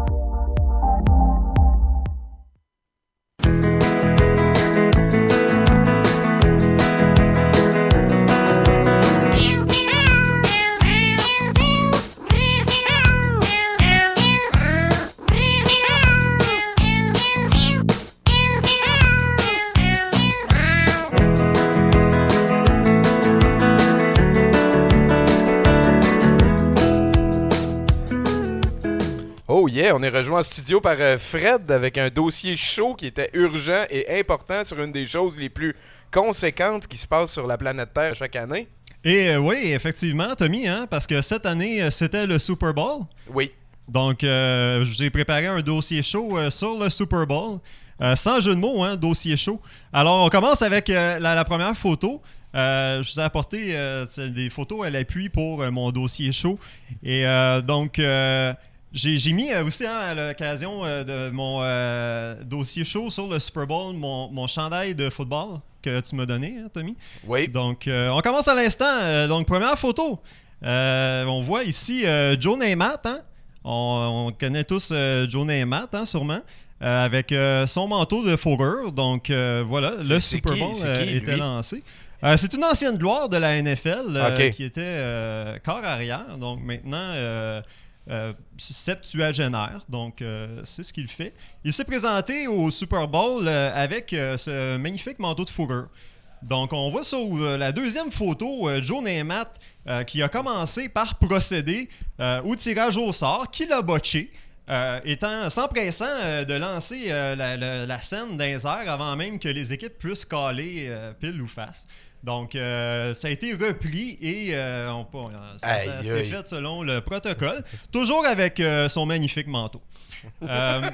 Oh yeah, on est rejoint en studio par euh, Fred avec un dossier chaud qui était urgent et important sur une des choses les plus conséquentes qui se passent sur la planète Terre chaque année. Et euh, oui, effectivement, Tommy, hein, parce que cette année, c'était le Super Bowl. Oui. Donc, euh, j'ai préparé un dossier chaud euh, sur le Super Bowl. Euh, sans jeu de mots, hein, dossier chaud. Alors, on commence avec euh, la, la première photo. Euh, je vous ai apporté euh, des photos à l'appui pour euh, mon dossier chaud. Et euh, donc... Euh, J'ai, j'ai mis euh, aussi hein, à l'occasion euh, de mon euh, dossier chaud sur le Super Bowl, mon, mon chandail de football que tu m'as donné, hein, Tommy. Oui. Donc, euh, on commence à l'instant. Euh, donc, première photo. Euh, on voit ici euh, Joe Namath. Hein? On, on connaît tous euh, Joe Namath, hein, sûrement, euh, avec euh, son manteau de fourrure. Donc, euh, voilà, c'est, le c'est Super qui, Bowl c'est euh, qui, était lui? lancé. Euh, c'est une ancienne gloire de la N F L euh, okay. qui était euh, corps arrière. Donc, maintenant... Euh, Euh, septuagénaire, donc euh, c'est ce qu'il fait. Il s'est présenté au Super Bowl euh, avec euh, ce magnifique manteau de fourrure. Donc on voit sur euh, la deuxième photo euh, Joe Namath euh, qui a commencé par procéder euh, au tirage au sort, qui l'a botché, euh, étant s'empressant euh, de lancer euh, la, la, la scène dans les airs avant même que les équipes puissent caler euh, pile ou face. Donc, euh, ça a été repris et euh, on, ça, ça s'est fait selon le protocole, toujours avec euh, son magnifique manteau. Euh,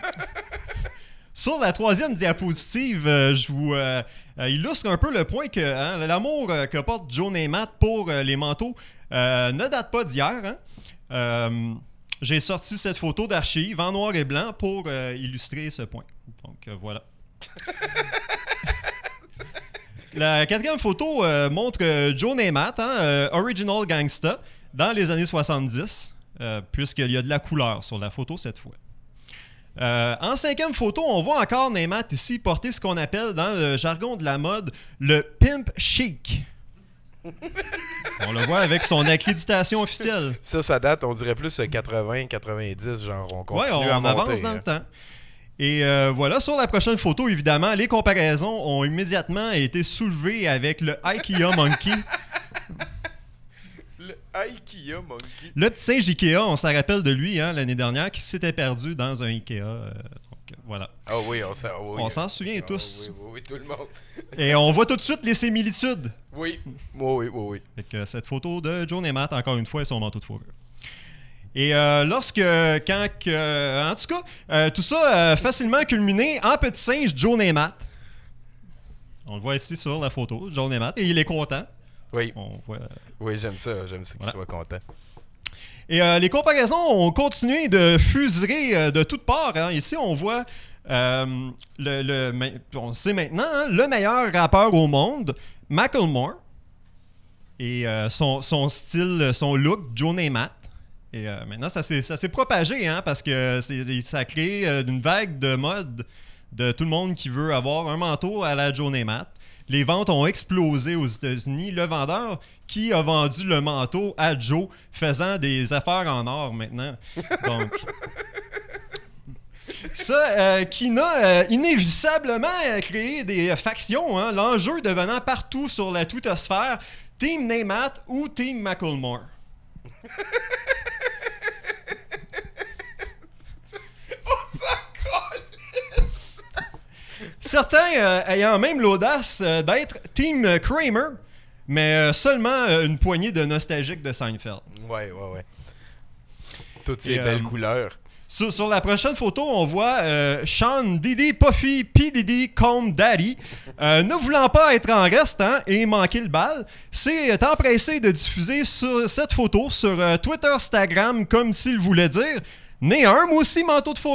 sur la troisième diapositive, euh, je vous euh, illustre un peu le point que hein, l'amour euh, que porte Joe Namath pour euh, les manteaux euh, ne date pas d'hier. Hein. Euh, j'ai sorti cette photo d'archive en noir et blanc pour euh, illustrer ce point. Donc, euh, voilà. La quatrième photo euh, montre euh, Joe Namath, hein, euh, Original Gangsta, dans les années soixante-dix, euh, puisqu'il y a de la couleur sur la photo cette fois. Euh, en cinquième photo, on voit encore Namath ici porter ce qu'on appelle dans le jargon de la mode le pimp chic. On le voit avec son accréditation officielle. Ça, ça date, on dirait plus quatre-vingts quatre-vingt-dix, genre on continue ouais, on à monter. On avance dans hein. le temps. Et euh, voilà, sur la prochaine photo, évidemment, les comparaisons ont immédiatement été soulevées avec le IKEA Monkey. Le IKEA Monkey. Le petit singe Ikea, on s'en rappelle de lui hein, l'année dernière, qui s'était perdu dans un Ikea. Euh, donc, voilà. Ah oh oui, on s'en, oh oui, on s'en souvient oh tous. Oui, oui, oui, tout le monde. Et on voit tout de suite les similitudes. Oui, oui, oui, oui. Avec euh, cette photo de Joe Namath, encore une fois, et son manteau de fourrure. Et euh, lorsque, quand, que, en tout cas, euh, tout ça a facilement culminé en petit singe Joe Namath. On le voit ici sur la photo, Joe Namath, et il est content. Oui, on voit, euh, oui j'aime ça, j'aime ça qu'il voilà. soit content. Et euh, les comparaisons ont continué de fuseler euh, de toutes parts. Hein. Ici, on voit, euh, le, le, on sait maintenant, hein, le meilleur rappeur au monde, Macklemore, et euh, son, son style, son look, Joe Namath. Et euh, maintenant, ça s'est, ça s'est propagé, hein, parce que c'est, ça a créé euh, une vague de mode de tout le monde qui veut avoir un manteau à la Joe Namath. Les ventes ont explosé aux États-Unis. Le vendeur qui a vendu le manteau à Joe, faisant des affaires en or maintenant. Donc, ça euh, qui n'a euh, inévitablement créé des factions, hein, l'enjeu devenant partout sur la twittosphère Team Neymat ou Team Macklemore? Certains euh, ayant même l'audace euh, d'être Team Kramer, mais euh, seulement euh, une poignée de nostalgiques de Seinfeld. Ouais, ouais, ouais. Toutes ces Et, belles euh, couleurs. Sur, sur la prochaine photo, on voit euh, Sean Diddy Puffy P. Diddy Comb Daddy, euh, ne voulant pas être en restant et manquer le bal, s'est empressé de diffuser sur cette photo sur euh, Twitter, Instagram, comme s'il voulait dire « Né un, moi aussi, manteau de fourrure ».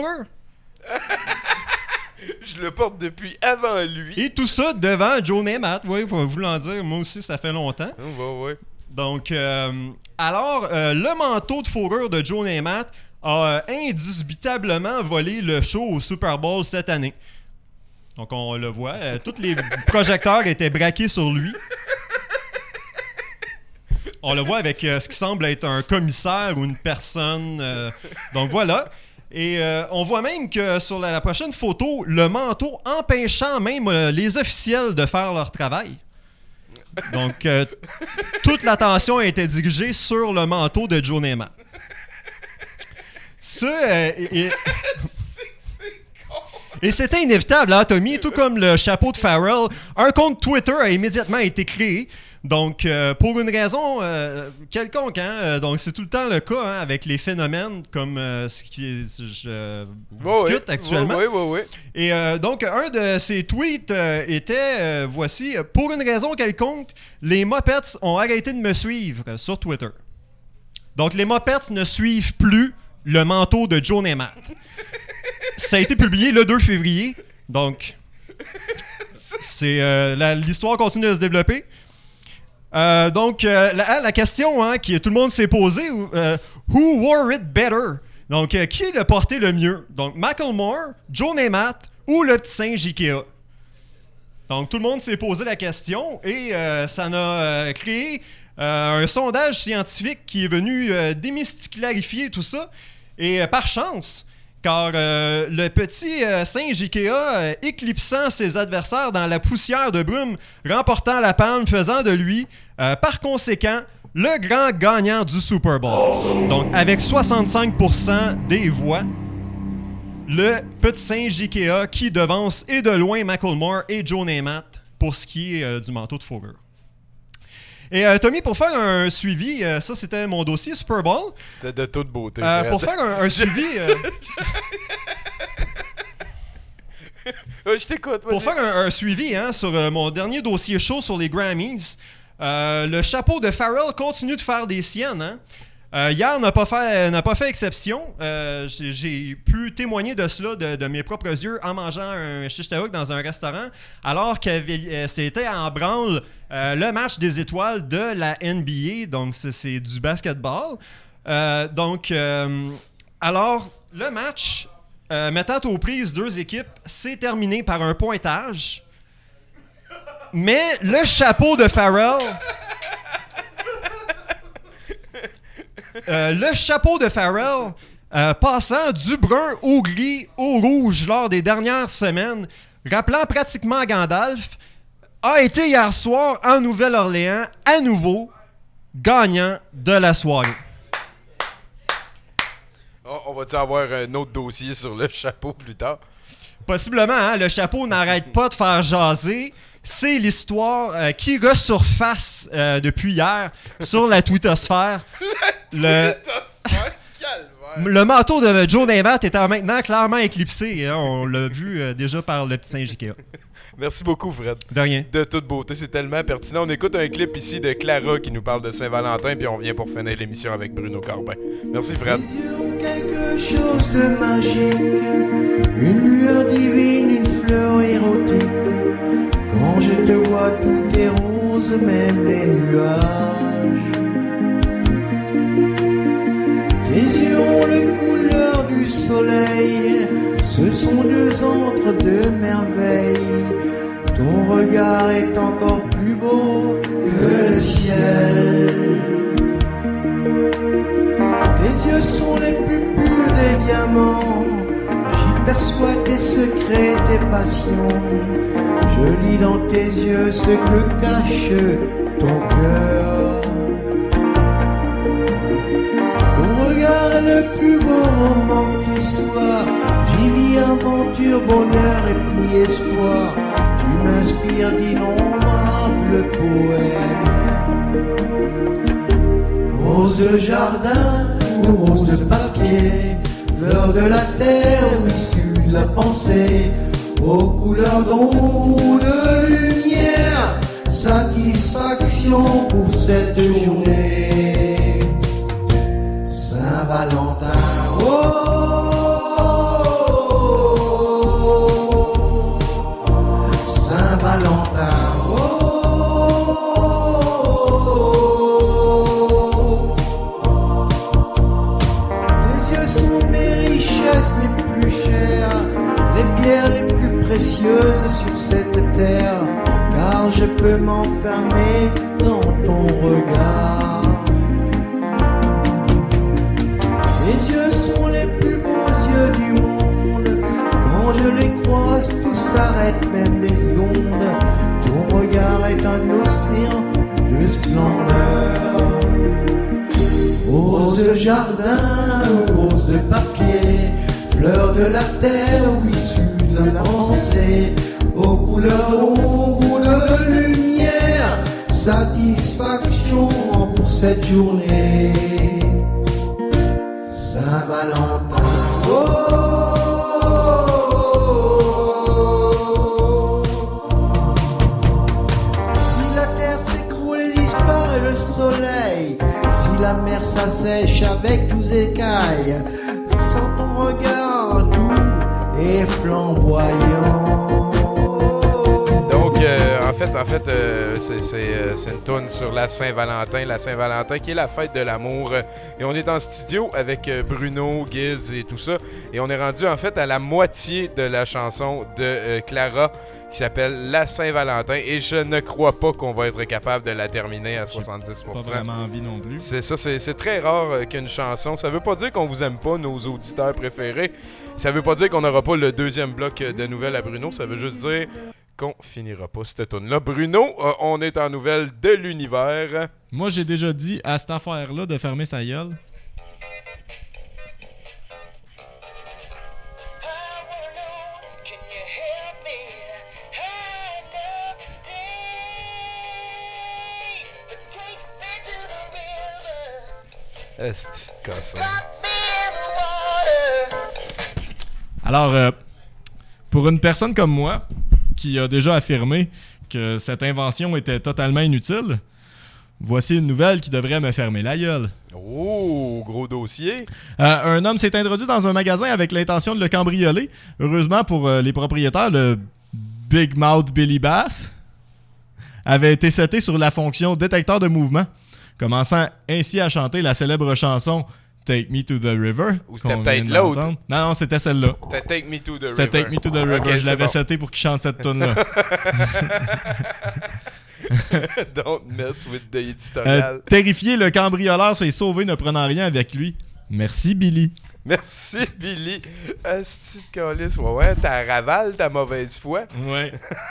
Je le porte depuis avant lui. Et tout ça devant Joe Namath, oui, voulant dire, moi aussi, ça fait longtemps. Oh, bah, ouais. Donc, euh, alors, euh, le manteau de fourrure de Joe Namath a indubitablement volé le show au Super Bowl cette année. Donc, on le voit, euh, tous les projecteurs étaient braqués sur lui. On le voit avec euh, ce qui semble être un commissaire ou une personne. Euh, donc, voilà. Et euh, on voit même que sur la, la prochaine photo, le manteau empêchant même euh, les officiels de faire leur travail. Donc, euh, toute l'attention a été dirigée sur le manteau de Joe Namath. Ça, euh, et, et c'était inévitable, hein, Tommy, tout comme le chapeau de Pharrell. Un compte Twitter a immédiatement été créé. Donc, euh, pour une raison euh, quelconque, hein, euh, donc c'est tout le temps le cas hein, avec les phénomènes comme euh, ce qui je euh, oh discute oui, actuellement. Oui, oui, oui. Et euh, donc, un de ces tweets euh, était, euh, voici, pour une raison quelconque, les Muppets ont arrêté de me suivre euh, sur Twitter. Donc, les Muppets ne suivent plus le manteau de Joe Namath. Ça a été publié le deux février. Donc, c'est euh, la, l'histoire continue de se développer. Euh, donc, euh, la, la question hein, que tout le monde s'est posée, euh, who wore it better? Donc, euh, qui l'a porté le mieux? Donc, Macklemore, Joe Namath ou le petit singe Ikea? Donc, tout le monde s'est posé la question et euh, ça a euh, créé euh, un sondage scientifique qui est venu euh, démystifier tout ça. Et euh, par chance, car euh, le petit euh, singe Ikea, euh, éclipsant ses adversaires dans la poussière de brume, remportant la palme, faisant de lui, euh, par conséquent, le grand gagnant du Super Bowl. Donc, avec soixante-cinq pour cent des voix, le petit singe Ikea qui devance et de loin Macklemore et Joe Namath pour ce qui est euh, du manteau de fourrure. Et euh, Tommy, pour faire un suivi, euh, ça c'était mon dossier Super Bowl. C'était de toute beauté. Euh, pour faire un, un suivi... Euh... ouais, je t'écoute. Pour faire un, un suivi hein, sur euh, mon dernier dossier chaud sur les Grammys, euh, le chapeau de Pharrell continue de faire des siennes. Hein. Euh, hier n'a pas fait, n'a pas fait exception. Euh, j'ai, j'ai pu témoigner de cela de, de mes propres yeux en mangeant un shish taouk dans un restaurant, alors que euh, c'était en branle euh, le match des étoiles de la N B A, donc c'est, c'est du basketball. Euh, donc, euh, alors, le match, euh, mettant aux prises deux équipes, s'est terminé par un pointage. Mais le chapeau de Pharrell... Euh, le chapeau de Pharrell, euh, passant du brun au gris au rouge lors des dernières semaines, rappelant pratiquement Gandalf, a été hier soir en Nouvelle-Orléans, à nouveau, gagnant de la soirée. Oh, on va-tu avoir un autre dossier sur le chapeau plus tard? Possiblement, hein, le chapeau n'arrête pas de faire jaser. C'est l'histoire euh, qui resurface euh, depuis hier sur la twittosphère. La le... twittosphère, calvaire. Le manteau de Joe Namath était maintenant clairement éclipsé. Hein, on l'a vu euh, déjà par le petit singe Ikea. Merci beaucoup, Fred. De rien. De toute beauté, c'est tellement pertinent. On écoute un clip ici de Clara qui nous parle de Saint-Valentin, puis on vient pour finir l'émission avec Bruno Corbin. Merci, Fred. Quelque chose de magique, une lueur divine, une fleur érotique. Quand je te vois, tout est rose, même les nuages. Tes yeux ont les couleurs du soleil, ce sont deux antres de merveille. Ton regard est encore plus beau que le ciel. Tes yeux sont les plus purs des diamants. J'y J'aperçois tes secrets, tes passions. Je lis dans tes yeux ce que cache ton cœur. Ton regard est le plus beau roman qui soit. J'y vis aventure, bonheur et puis espoir. Tu m'inspires d'innombrables poèmes. Rose de jardin ou rose de papier, fleur de la terre ou issue de la pensée, aux couleurs d'ombre ou de lumière, satisfaction pour cette journée. Saint-Valentin, oh, Saint-Valentin, oh, tes yeux sont mes richesses les plus chères, les pierres les plus précieuses sur cette terre, car je peux m'enfermer dans ton regard. Tes yeux sont les plus beaux yeux du monde, quand je les croise tout s'arrête, même les ondes. Ton regard est un océan de splendeur. Rose de jardin ou rose de papier, fleur de la terre ou issue de la pensée, aux couleurs d'ombre ou de lumière, satisfaction pour cette journée. Saint-Valentin, oh, si la terre s'écroule et disparaît le soleil, si la mer s'assèche avec douze écailles, sans ton regard doux et flamboyant. Donc, euh, en fait, en fait euh, c'est, c'est, euh, c'est une toune sur la Saint-Valentin. La Saint-Valentin qui est la fête de l'amour. Et on est en studio avec euh, Bruno, Giz et tout ça. Et on est rendu en fait à la moitié de la chanson de euh, Clara qui s'appelle La Saint-Valentin. Et je ne crois pas qu'on va être capable de la terminer à soixante-dix pour cent. Pas vraiment envie non plus. C'est ça, c'est, c'est très rare euh, qu'une chanson... Ça veut pas dire qu'on vous aime pas, nos auditeurs préférés. Ça veut pas dire qu'on n'aura pas le deuxième bloc de nouvelles à Bruno. Ça veut juste dire qu'on finira pas cette toune-là. Bruno, euh, on est en nouvelles de l'univers. Moi, j'ai déjà dit à cette affaire-là de fermer sa gueule. Est-ce que c'est Alors, euh, pour une personne comme moi, qui a déjà affirmé que cette invention était totalement inutile, voici une nouvelle qui devrait me fermer la gueule. Oh, gros dossier. Euh, un homme s'est introduit dans un magasin avec l'intention de le cambrioler. Heureusement pour euh, les propriétaires, le Big Mouth Billy Bass avait été seté sur la fonction détecteur de mouvement, commençant ainsi à chanter la célèbre chanson Take Me to the River. Ou c'était peut-être l'autre. Non, non, c'était celle-là. C'était Take Me to the River. C'était Take Me to the River. Okay, je l'avais bon. seté pour qu'il chante cette tune-là. Don't mess with the éditorial. Euh, terrifié, le cambrioleur s'est sauvé ne prenant rien avec lui. Merci, Billy. Merci, Billy. Asti de calice. Ouais, ouais, t'as ravalé ta mauvaise foi. Ouais.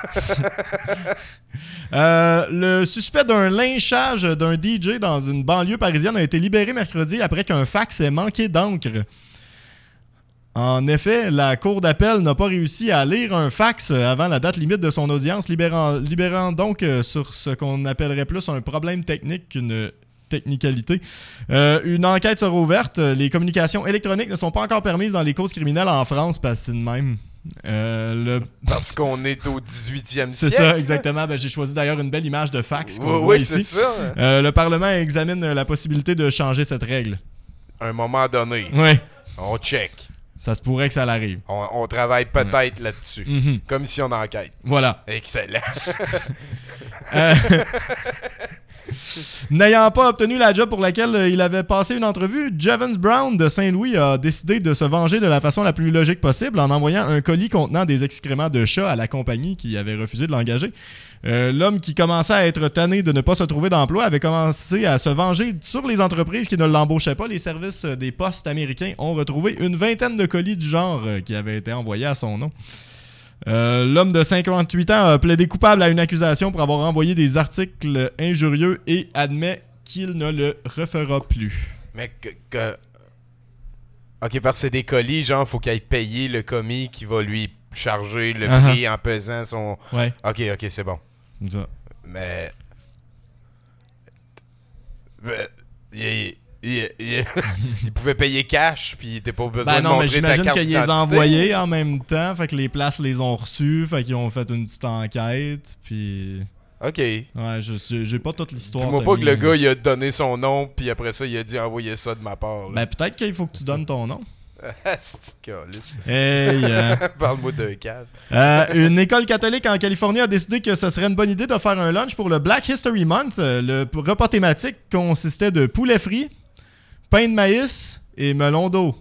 euh, le suspect d'un lynchage d'un D J dans une banlieue parisienne a été libéré mercredi après qu'un fax ait manqué d'encre. En effet, la cour d'appel n'a pas réussi à lire un fax avant la date limite de son audience, libérant, libérant donc euh, sur ce qu'on appellerait plus un problème technique qu'une technicalité. Euh, une enquête sera ouverte. Les communications électroniques ne sont pas encore permises dans les causes criminelles en France parce que c'est de même. Euh, le... Parce qu'on est au dix-huitième c'est siècle. C'est ça, exactement. Ben, j'ai choisi d'ailleurs une belle image de fax qu'on oui, voit oui, ici. c'est ça. Euh, le Parlement examine la possibilité de changer cette règle. À un moment donné. Oui. On check. Ça se pourrait que ça l'arrive. On, on travaille peut-être ouais. là-dessus. Mm-hmm. Commission d'enquête. Voilà. Excellent. euh... N'ayant pas obtenu la job pour laquelle il avait passé une entrevue, Javens Brown de Saint-Louis a décidé de se venger de la façon la plus logique possible en envoyant un colis contenant des excréments de chat à la compagnie qui avait refusé de l'engager. Euh, l'homme qui commençait à être tanné de ne pas se trouver d'emploi avait commencé à se venger sur les entreprises qui ne l'embauchaient pas. Les services des postes américains ont retrouvé une vingtaine de colis du genre euh, qui avaient été envoyés à son nom. Euh, l'homme de cinquante-huit ans a plaidé coupable à une accusation pour avoir envoyé des articles injurieux et admet qu'il ne le refera plus. Mais que... que... Ok, parce que c'est des colis, genre, faut qu'il aille payer le commis qui va lui charger le Uh-huh. prix en pesant son... Ouais. Ok, ok, c'est bon. Ça. Mais... Mais... Il, il, il, il pouvait payer cash, puis t'as pas besoin Ben de non, mais montrer ta j'imagine carte qu'ils les ont d'identité. envoyés en même temps, fait que les places les ont reçus, fait qu'ils ont fait une petite enquête, puis... Ok. Ouais, je sais- j'ai pas toute l'histoire. Dis-moi pas Tommy. que le gars, il a donné son nom, puis après ça, il a dit envoyez ça de ma part. Ben peut-être qu'il faut que tu donnes ton nom. C'est calice. Hey, euh... Parle-moi d'un cave. Euh, une école catholique en Californie a décidé que ce serait une bonne idée de faire un lunch pour le Black History Month. Euh, Le p- repas thématique consistait de poulet frit, pain de maïs et melon d'eau.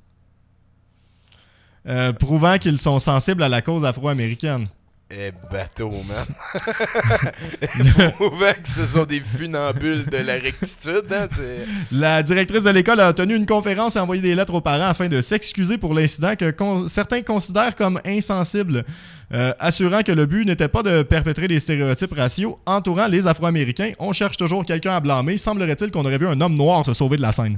Euh, prouvant qu'ils sont sensibles à la cause afro-américaine. Eh, bateau, man. Prouvant que ce sont des funambules de la rectitude, hein, c'est... La directrice de l'école a tenu une conférence et envoyé des lettres aux parents afin de s'excuser pour l'incident que con- certains considèrent comme insensible, euh, assurant que le but n'était pas de perpétrer des stéréotypes raciaux entourant les Afro-Américains. On cherche toujours quelqu'un à blâmer. Semblerait-il qu'on aurait vu un homme noir se sauver de la scène.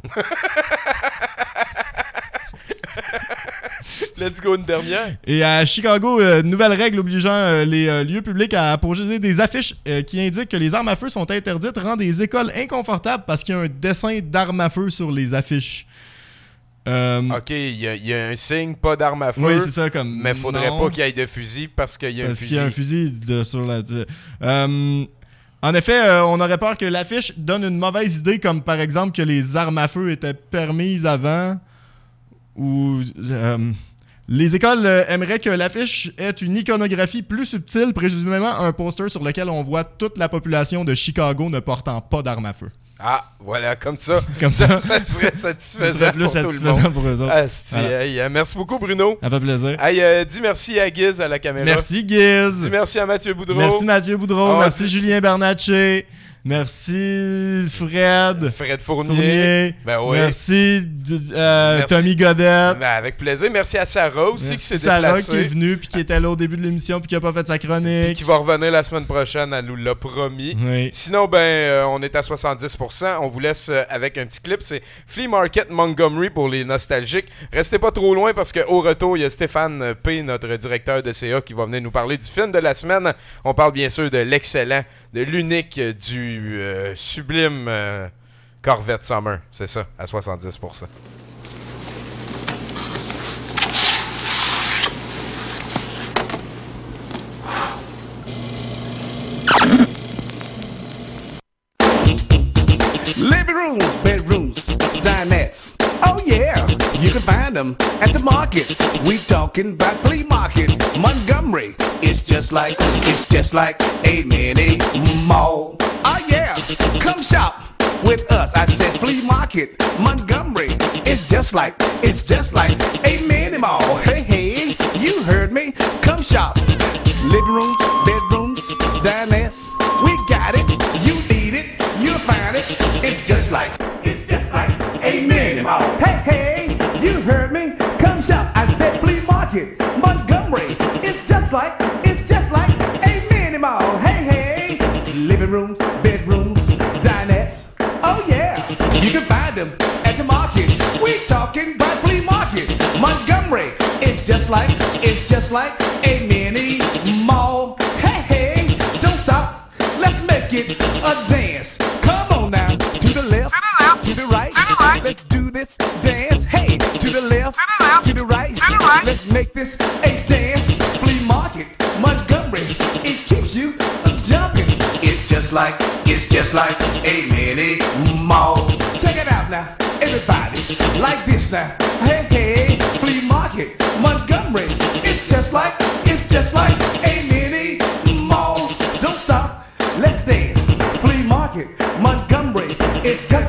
Let's go, une dernière. Et à Chicago, euh, nouvelle règle obligeant euh, les euh, lieux publics à apposer des affiches euh, qui indiquent que les armes à feu sont interdites rend des écoles inconfortables parce qu'il y a un dessin d'armes à feu sur les affiches. Euh, Ok, il y, a- il y a un signe, pas d'arme à feu. Oui, c'est ça, comme... Mais faudrait non. pas qu'il y ait de fusil parce qu'il y a un Parce fusil. qu'il y a un fusil de, sur la... Euh, en effet, euh, on aurait peur que l'affiche donne une mauvaise idée, comme par exemple que les armes à feu étaient permises avant, ou... euh, les écoles euh, aimeraient que l'affiche ait une iconographie plus subtile, présumément un poster sur lequel on voit toute la population de Chicago ne portant pas d'armes à feu. Ah, voilà, comme ça. Comme ça. ça serait satisfaisant Ça serait plus pour tout le satisfaisant monde. pour eux autres. Asti, Voilà. hey, euh, merci beaucoup, Bruno. Ça fait plaisir. Hey, euh, dis merci à Giz à la caméra. Merci, Giz. Dis merci à Mathieu Boudreau. Merci Mathieu Boudreau, Ah, merci dis- Julien Bernatchez, merci Fred. Fred Fournier. Ben oui. Merci, d- euh, Merci. Tommy Godette. Ben, avec plaisir. Merci à Sarah aussi Merci qui s'est Sarah déplacée. qui est venue puis qui était là au début de l'émission puis qui a pas fait sa chronique. Qui va revenir la semaine prochaine, elle nous l'a promis. Oui. Sinon, ben, euh, on est à soixante-dix pour cent. On vous laisse euh, avec un petit clip. C'est Flea Market Montgomery pour les nostalgiques. Restez pas trop loin parce qu'au retour, il y a Stéphane P, notre directeur de C A, qui va venir nous parler du film de la semaine. On parle bien sûr de l'excellent, de l'unique, euh, du euh, sublime euh, Corvette Summer. C'est ça, à soixante-dix pour cent. Living rooms, bedrooms, dinettes. Oh yeah, you can find them at the market. We talking about flea market, Montgomery. It's just like, it's just like a mini mall. Oh yeah, come shop with us. I said flea market, Montgomery. It's just like, it's just like a mini mall. Hey hey, you heard me. Come shop. Living rooms, bedrooms, dinettes. We got it. You need it. You'll find it. It's just like, it's just like a mini mall. Hey, hey, you heard me. Come shop. I said flea market, Montgomery. It's just like, it's just like a mini mall. Hey, hey, living rooms, bedrooms, dinettes. Oh yeah, you can find them at the market. We talking about flea market, Montgomery. It's just like, it's just like a mini mall. Hey, hey, don't stop. Let's make it a dance. Come on now, to the left, to the right, let's do this dance. Hey, to the left, to the right, let's make this a dance. Flea market, Montgomery, it keeps you jumping. It's just like, it's just like a mini mall. Check it out now, everybody, like this now. Hey, hey, flea market, Montgomery, it's just like, it's just like a mini mall. Don't stop, let's dance. Flea market,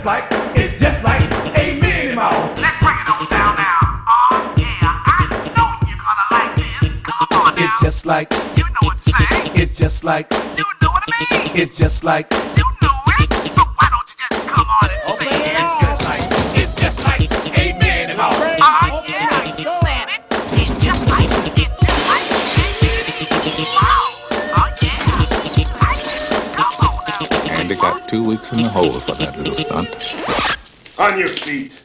like, it's just like a Minnie Mouse. Let's break it on down now. Oh yeah, I know you're gonna like this. Come on now. It's just like, you know what I'm saying. It's just like, you know what I mean. It's just like, you know it. So why don't you just come on and sing it? It's just like, it's just like a Minnie Mouse. Oh yeah, you said it. It's just like, it's just like a Minnie Mouse. Oh yeah. Come on now. Andy got two weeks in the hole for that little stunt. On your feet.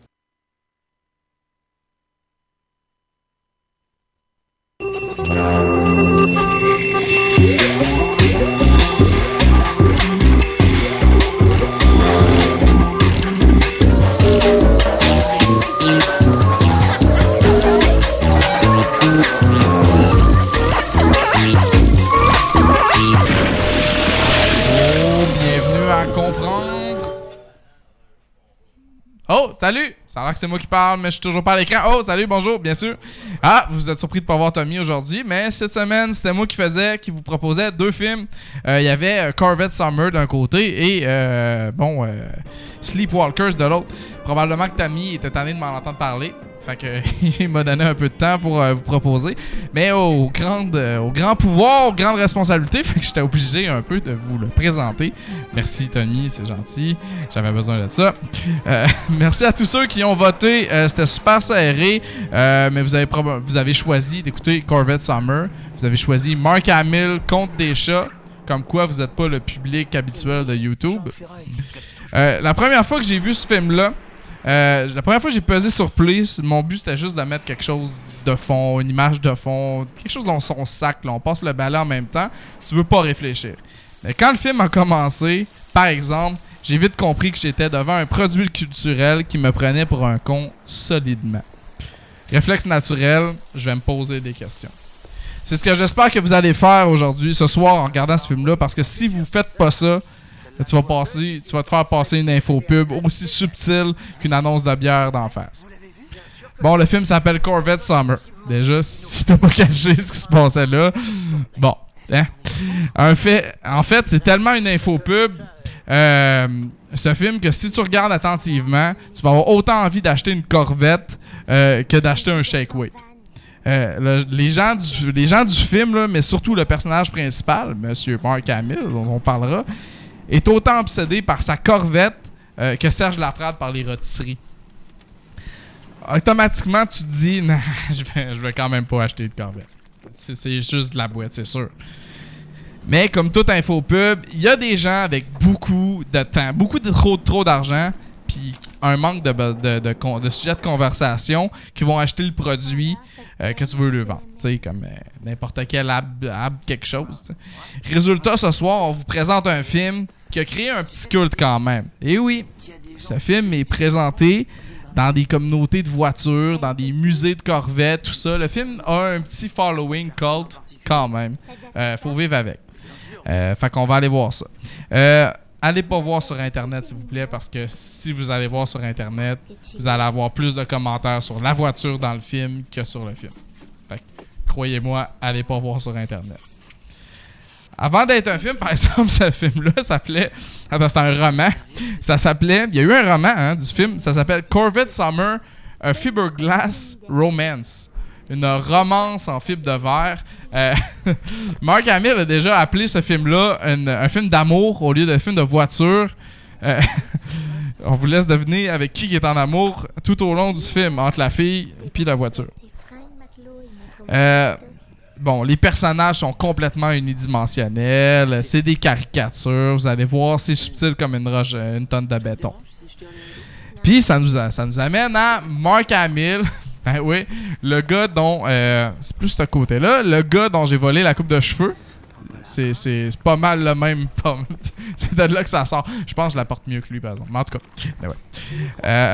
Oh, salut! Ça a l'air que c'est moi qui parle, mais je suis toujours pas à l'écran. Oh, salut, bonjour, bien sûr. Ah, vous êtes surpris de pas voir Tommy aujourd'hui, mais cette semaine, c'était moi qui faisais, qui vous proposais deux films. Il euh, y avait euh, Corvette Summer d'un côté et, euh, bon, euh, Sleepwalkers de l'autre. Probablement que Tommy était tanné de m'en entendre parler. Fait que il m'a donné un peu de temps pour euh, vous proposer. Mais au grand, euh, au grand pouvoir, aux grandes responsabilités, fait que j'étais obligé un peu de vous le présenter. Merci Tony, c'est gentil. J'avais besoin de ça. Euh, merci à tous ceux qui ont voté. Euh, c'était super serré. Euh, mais vous avez, prob- vous avez choisi d'écouter Corvette Summer. Vous avez choisi Mark Hamill contre des chats. Comme quoi vous n'êtes pas le public habituel de YouTube. Euh, la première fois que j'ai vu ce film-là, Euh, la première fois que j'ai pesé sur play, mon but c'était juste de mettre quelque chose de fond, une image de fond, quelque chose dans son sac, là, on passe le balai en même temps, tu veux pas réfléchir. Mais quand le film a commencé, par exemple, j'ai vite compris que j'étais devant un produit culturel qui me prenait pour un con solidement. Réflexe naturel, je vais me poser des questions. C'est ce que j'espère que vous allez faire aujourd'hui, ce soir, en regardant ce film-là, parce que si vous faites pas ça, tu vas passer, tu vas te faire passer une infopub aussi subtile qu'une annonce de bière d'en face. Bon, le film s'appelle Corvette Summer. Déjà, si t'as pas caché ce qui se passait là, bon, hein. Un fait, en fait, c'est tellement une infopub, euh, ce film, que si tu regardes attentivement, tu vas avoir autant envie d'acheter une Corvette euh, que d'acheter un Shake Weight. Euh, le, les, gens du, les gens du film, là, mais surtout le personnage principal, Monsieur Mark Hamill, dont on parlera, est autant obsédé par sa Corvette euh, que Serge Laprade par les rôtisseries. Automatiquement, tu te dis, nah, je vais, je vais quand même pas acheter de Corvette. C'est, c'est juste de la boîte, c'est sûr. Mais comme toute infopub, il y a des gens avec beaucoup de temps, beaucoup de trop, trop d'argent, puis un manque de, de, de, de, de sujet de conversation qui vont acheter le produit euh, que tu veux lui vendre. Tu sais, comme euh, n'importe quel ab, ab quelque chose. T'sais. Résultat, ce soir, on vous présente un film qui a créé un petit culte quand même. Et oui, ce film est présenté dans des communautés de voitures, dans des musées de Corvette, tout ça. Le film a un petit following cult quand même. Euh, faut vivre avec. Euh, fait qu'on va aller voir ça. Euh, allez pas voir sur Internet, s'il vous plaît, parce que si vous allez voir sur Internet, vous allez avoir plus de commentaires sur la voiture dans le film que sur le film. Fait que, croyez-moi, allez pas voir sur Internet. Avant d'être un film, par exemple, ce film-là s'appelait... Attends, c'était un roman. Ça s'appelait... Il y a eu un roman hein, du film. Ça s'appelle Corvette Summer, a Fiberglass Romance. Une romance en fibre de verre. Euh, Mark Hamill a déjà appelé ce film-là une, un film d'amour au lieu d'un film de voiture. Euh, on vous laisse deviner avec qui il est en amour tout au long du film, entre la fille et la voiture. Euh... Bon, les personnages sont complètement unidimensionnels. C'est des caricatures. Vous allez voir, c'est subtil comme une roche, une tonne de béton. Puis, ça nous, a, ça nous amène à Mark Hamill. Ben oui, le gars dont... Euh, c'est plus ce côté-là. Le gars dont j'ai volé la coupe de cheveux. C'est, c'est, c'est pas mal le même. C'est de là que ça sort. Je pense que je la porte mieux que lui, par exemple. Mais en tout cas, ben ouais. Euh,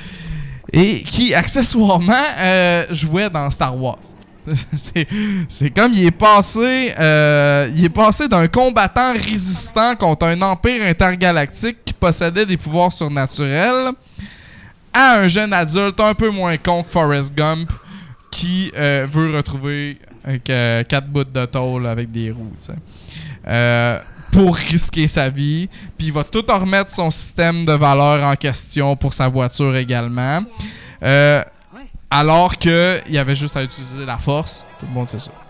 et qui, accessoirement, euh, jouait dans Star Wars. C'est, c'est comme il est passé euh, il est passé d'un combattant résistant contre un empire intergalactique qui possédait des pouvoirs surnaturels à un jeune adulte un peu moins con que Forrest Gump qui euh, veut retrouver avec, euh, quatre bouts de tôle avec des roues. Euh, pour risquer sa vie. Puis il va tout remettre son système de valeur en question pour sa voiture également. Euh, alors qu'il avait juste à utiliser la force. Tout le monde sait ça.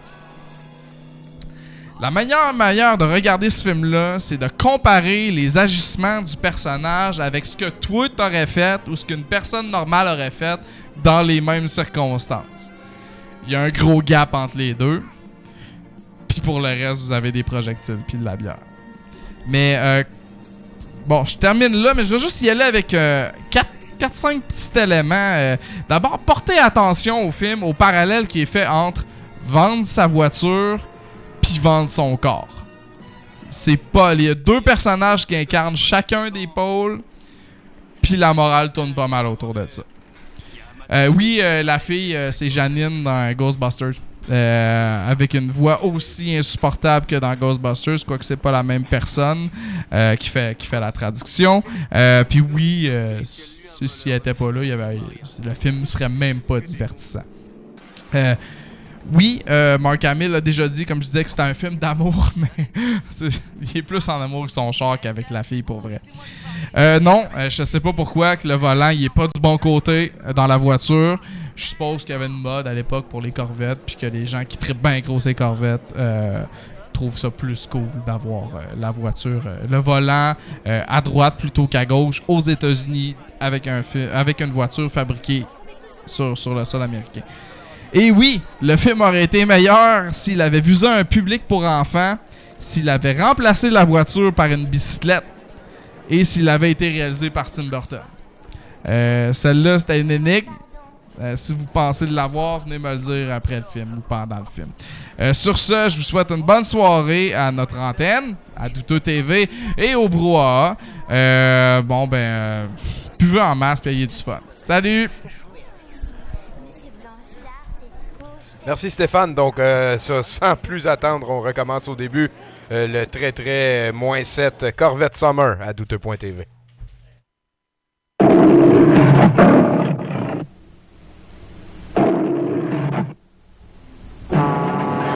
La meilleure manière de regarder ce film-là, c'est de comparer les agissements du personnage avec ce que toi t'aurais fait ou ce qu'une personne normale aurait fait dans les mêmes circonstances. Il y a un gros gap entre les deux. Puis pour le reste, vous avez des projectiles puis de la bière. Mais, euh, bon, je termine là, mais je vais juste y aller avec euh, quatre cinq petits éléments. Euh, D'abord, portez attention au film, au parallèle qui est fait entre vendre sa voiture puis vendre son corps. C'est pas... Il y a deux personnages qui incarnent chacun des pôles, puis la morale tourne pas mal autour de ça. Euh, oui, euh, la fille, euh, c'est Janine dans Ghostbusters. Euh, avec une voix aussi insupportable que dans Ghostbusters, quoique c'est pas la même personne euh, qui, fait, qui fait la traduction. Euh, puis oui, euh, si, si elle était pas là, il y avait, le film serait même pas divertissant. Euh, Oui, euh, Mark Hamill a déjà dit, comme je disais, que c'était un film d'amour, mais il est plus en amour avec son char qu'avec la fille, pour vrai. Euh, non, euh, je sais pas pourquoi que le volant, il est pas du bon côté euh, dans la voiture. Je suppose qu'il y avait une mode à l'époque pour les Corvettes, puis que les gens qui trippent bien gros ces Corvettes euh, trouvent ça plus cool d'avoir euh, la voiture, euh, le volant euh, à droite plutôt qu'à gauche aux États-Unis avec, un fi- avec une voiture fabriquée sur, sur le sol américain. Et oui, le film aurait été meilleur s'il avait visé un public pour enfants, s'il avait remplacé la voiture par une bicyclette et s'il avait été réalisé par Tim Burton. Euh, celle-là, c'était une énigme. Euh, si vous pensez de l'avoir, venez me le dire après le film ou pendant le film. Euh, sur ce, je vous souhaite une bonne soirée à notre antenne, à Douteux T V et au Brouhaha. Euh, bon, ben, euh, buvez en masse et ayez du fun. Salut! Merci Stéphane. Donc, euh, ça, sans plus attendre, on recommence au début euh, le très très moins sept Corvette Summer à douteux point t v.